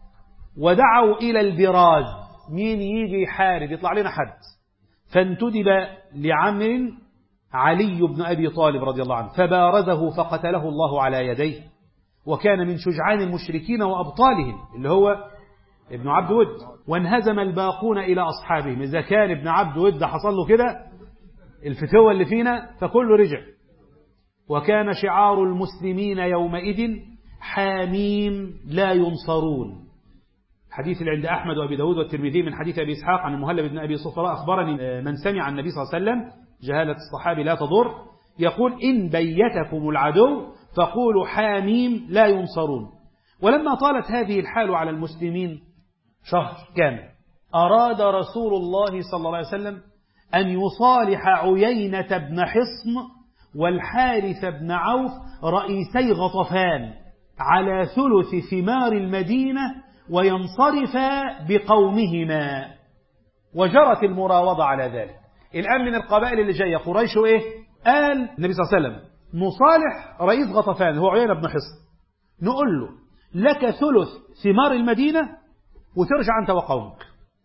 ودعوا إلى البراز، مين يجي يحارب يطلع لنا حد. فانتدب لعمر علي بن أبي طالب رضي الله عنه فبارزه فقتله الله على يديه، وكان من شجعان المشركين وأبطالهم اللي هو ابن عبد ود. وانهزم الباقون إلى أصحابهم. إذا كان ابن عبد ود حصل له كده الفتوة اللي فينا فكله رجع. وكان شعار المسلمين يومئذ حاميم لا ينصرون. حديث اللي عند أحمد وأبي داود والترمذي من حديث أبي إسحاق عن المهلب بن أبي صفراء أخبرني من سمع النبي صلى الله عليه وسلم، جهالة الصحابي لا تضر، يقول إن بيتكم العدو فقولوا حاميم لا ينصرون. ولما طالت هذه الحال على المسلمين شهر كامل أراد رسول الله صلى الله عليه وسلم أن يصالح عيينة بن حصن والحارث بن عوف رئيسي غطفان على ثلث ثمار المدينة وينصرفا بقومهما. وجرت المراوضة على ذلك. الآن من القبائل اللي جاية قريش وإيه؟ قال النبي صلى الله عليه وسلم نصالح رئيس غطفان هو عيينة بن حصن، نقول له لك ثلث ثمار المدينة وترجع أنت وقومك،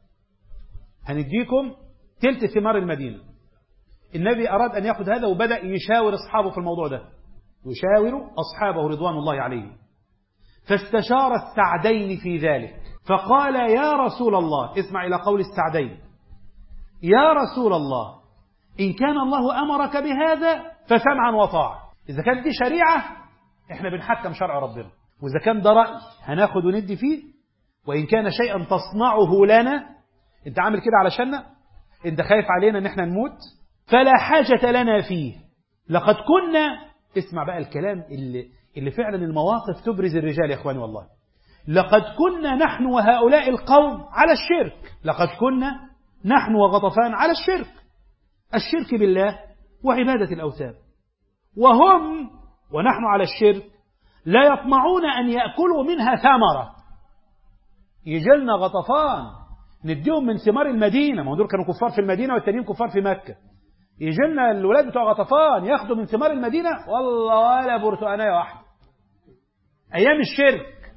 هنديكم تلت ثمار المدينة. النبي أراد أن يأخذ هذا وبدأ يشاور أصحابه في الموضوع ده، يشاور أصحابه رضوان الله عليهم. فاستشار السعدين في ذلك فقال يا رسول الله، اسمع إلى قول السعدين، يا رسول الله إن كان الله أمرك بهذا فسمعا وطاعة. إذا كانت دي شريعة إحنا بنحكم شرع ربنا، وإذا كان ده رأي هناخد وندي فيه، وإن كان شيئا تصنعه لنا أنت عامل كده علشاننا، أنت خايف علينا أن احنا نموت، فلا حاجة لنا فيه. لقد كنا، اسمع بقى الكلام اللي, اللي فعلا المواقف تبرز الرجال يا إخواني والله، لقد كنا نحن وهؤلاء القوم على الشرك، لقد كنا نحن وغطفان على الشرك، الشرك بالله وعبادة الأوثان، وهم ونحن على الشرك لا يطمعون أن يأكلوا منها ثمرة. يجلنا غطفان نديهم من ثمار المدينة، ما هو دول كانوا كفار في المدينة والتانيين كفار في مكة، يجلنا الولاد بتوع غطفان ياخدوا من ثمار المدينة والله ولا برتقانية واحدة. أيام الشرك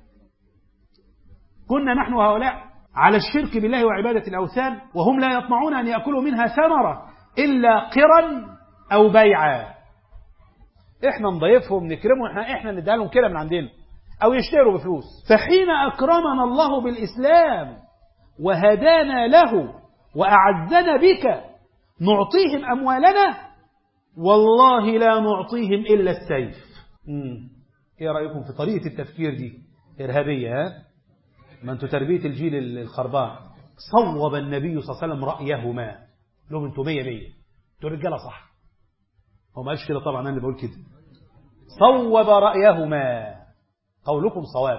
كنا نحن وهؤلاء على الشرك بالله وعبادة الأوثان، وهم لا يطمعون أن يأكلوا منها ثمرة إلا قرا أو بيعا. إحنا نضيفهم نكرمهم، إحنا إحنا نديها لهم كده من عندنا أو يشتروا بفلوس. فحين أكرمنا الله بالإسلام وهدانا له وأعزنا بك نعطيهم أموالنا؟ والله لا نعطيهم إلا السيف. مم. إيه رأيكم في طريقة التفكير دي؟ إرهابية ها؟ ما أنتوا تربية الجيل الخربان. صوب النبي صلى الله عليه وسلم رأيهما، لهم أنتوا مية مية، أنتوا رجالة صح. هو ما قالش كده طبعا، أنا اللي بقول كده. صوب رأيهما، قولكم صواب.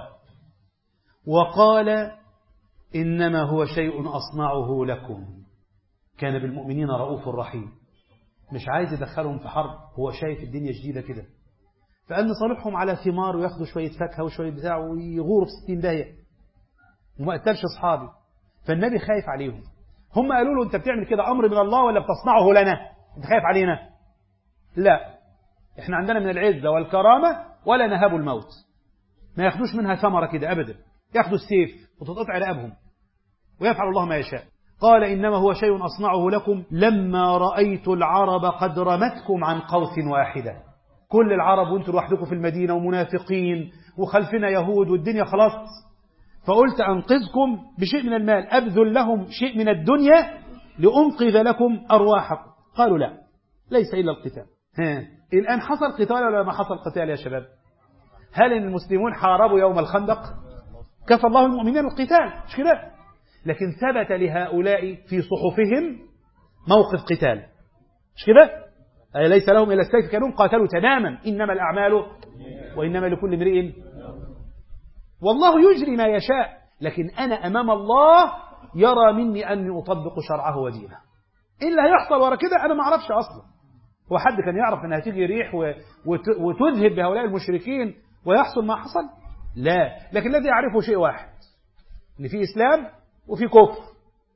وقال إنما هو شيء أصنعه لكم، كان بالمؤمنين رؤوف رحيم. مش عايز يدخلهم في حرب، هو شايف الدنيا جديدة كده، فقال نصالحهم على ثمار وياخدوا شوية فاكهة وشوية بتاع ويغوروا في ستين داهية وما قتلش أصحابي. فالنبي خايف عليهم. هم قالوا له أنت بتعمل كده أمر من الله ولا بتصنعه لنا؟ أنت خايف علينا؟ لا، إحنا عندنا من العزة والكرامة ولا نهاب الموت، ما ياخدوش منها ثمرة كده أبدا، ياخدوا السيف وتتقطع رقابهم ويفعل الله ما يشاء. قال إنما هو شيء أصنعه لكم لما رأيت العرب قد رمتكم عن قوس واحدة. كل العرب وانتوا لوحدكم في المدينة ومنافقين وخلفنا يهود والدنيا خلاص، فقلت أنقذكم بشيء من المال، أبذل لهم شيء من الدنيا لأنقذ لكم أرواحكم. قالوا لا، ليس إلا القتال. ها. الآن حصل قتال ولا ما حصل قتال يا شباب؟ هل المسلمون حاربوا يوم الخندق؟ كفى الله المؤمنين القتال، مش كده؟ لكن ثبت لهؤلاء في صحفهم موقف قتال، مش كده؟ أي ليس لهم إلا السيف، كانوا قاتلوا تماما. إنما الأعمال وإنما لكل امرئ، والله يجري ما يشاء، لكن أنا أمام الله يرى مني أني أطبق شرعه ودينه. إلا هيحصل ورا كده أنا ما أعرفش أصلا. هو حد كان يعرف أنها تيجي ريح وتذهب بهؤلاء المشركين ويحصل ما حصل؟ لا، لكن الذي يعرفه شيء واحد، إن في إسلام وفي كفر،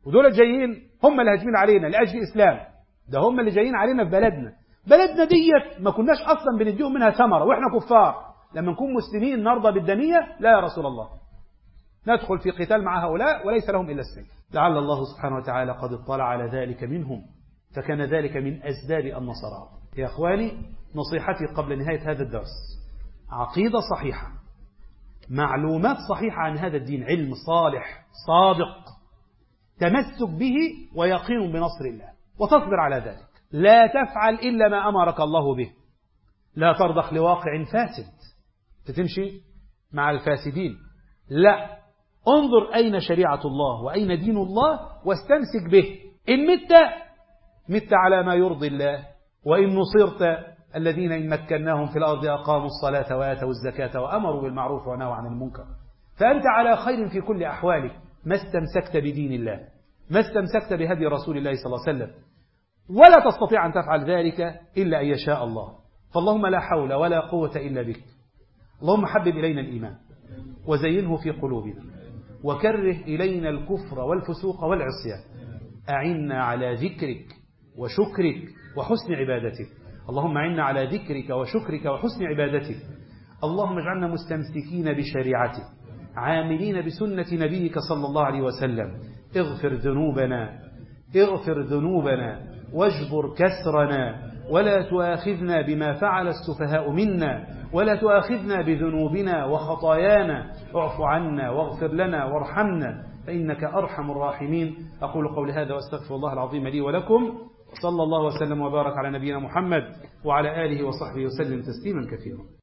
ودول جايين هم اللي هاجمين علينا لأجل إسلام، ده هم اللي جايين علينا في بلدنا. بلدنا ديت ما كناش أصلا بنديهم منها ثمرة وإحنا كفار، لما نكون مسلمين نرضى بالدنية؟ لا يا رسول الله، ندخل في قتال مع هؤلاء وليس لهم إلا السيف. لعل الله سبحانه وتعالى قد اطلع على ذلك منهم فكان ذلك من أسباب النصر. يا أخواني، نصيحتي قبل نهاية هذا الدرس: عقيدة صحيحة، معلومات صحيحة عن هذا الدين، علم صالح صادق، تمسك به ويقين بنصر الله، وتصبر على ذلك. لا تفعل إلا ما أمرك الله به، لا ترضخ لواقع فاسد تتمشي مع الفاسدين، لا، انظر أين شريعة الله وأين دين الله واستمسك به. إن مت مت على ما يرضي الله، وإن نصرت الذين إن مكناهم في الأرض أقاموا الصلاة وآتوا الزكاة وأمروا بالمعروف ونهوا عن المنكر. فأنت على خير في كل أحوالك ما استمسكت بدين الله، ما استمسكت بهدي رسول الله صلى الله عليه وسلم، ولا تستطيع أن تفعل ذلك إلا أن يشاء الله. فاللهم لا حول ولا قوة إلا بك. اللهم حبب إلينا الإيمان وزينه في قلوبنا وكره إلينا الكفر والفسوق والعصيان. أعنا على ذكرك وشكرك وحسن عبادتك. اللهم أعنا على ذكرك وشكرك وحسن عبادتك. اللهم اجعلنا مستمسكين بشريعتك، عاملين بسنة نبيك صلى الله عليه وسلم. اغفر ذنوبنا اغفر ذنوبنا واجبر كسرنا، ولا تؤاخذنا بما فعل السفهاء منا، ولا تؤاخذنا بذنوبنا وخطايانا. اعف عنا واغفر لنا وارحمنا فإنك أرحم الراحمين. أقول قولي هذا وأستغفر الله العظيم لي ولكم، وصلى الله وسلم وبارك على نبينا محمد وعلى آله وصحبه وسلم تسليما كثيرا.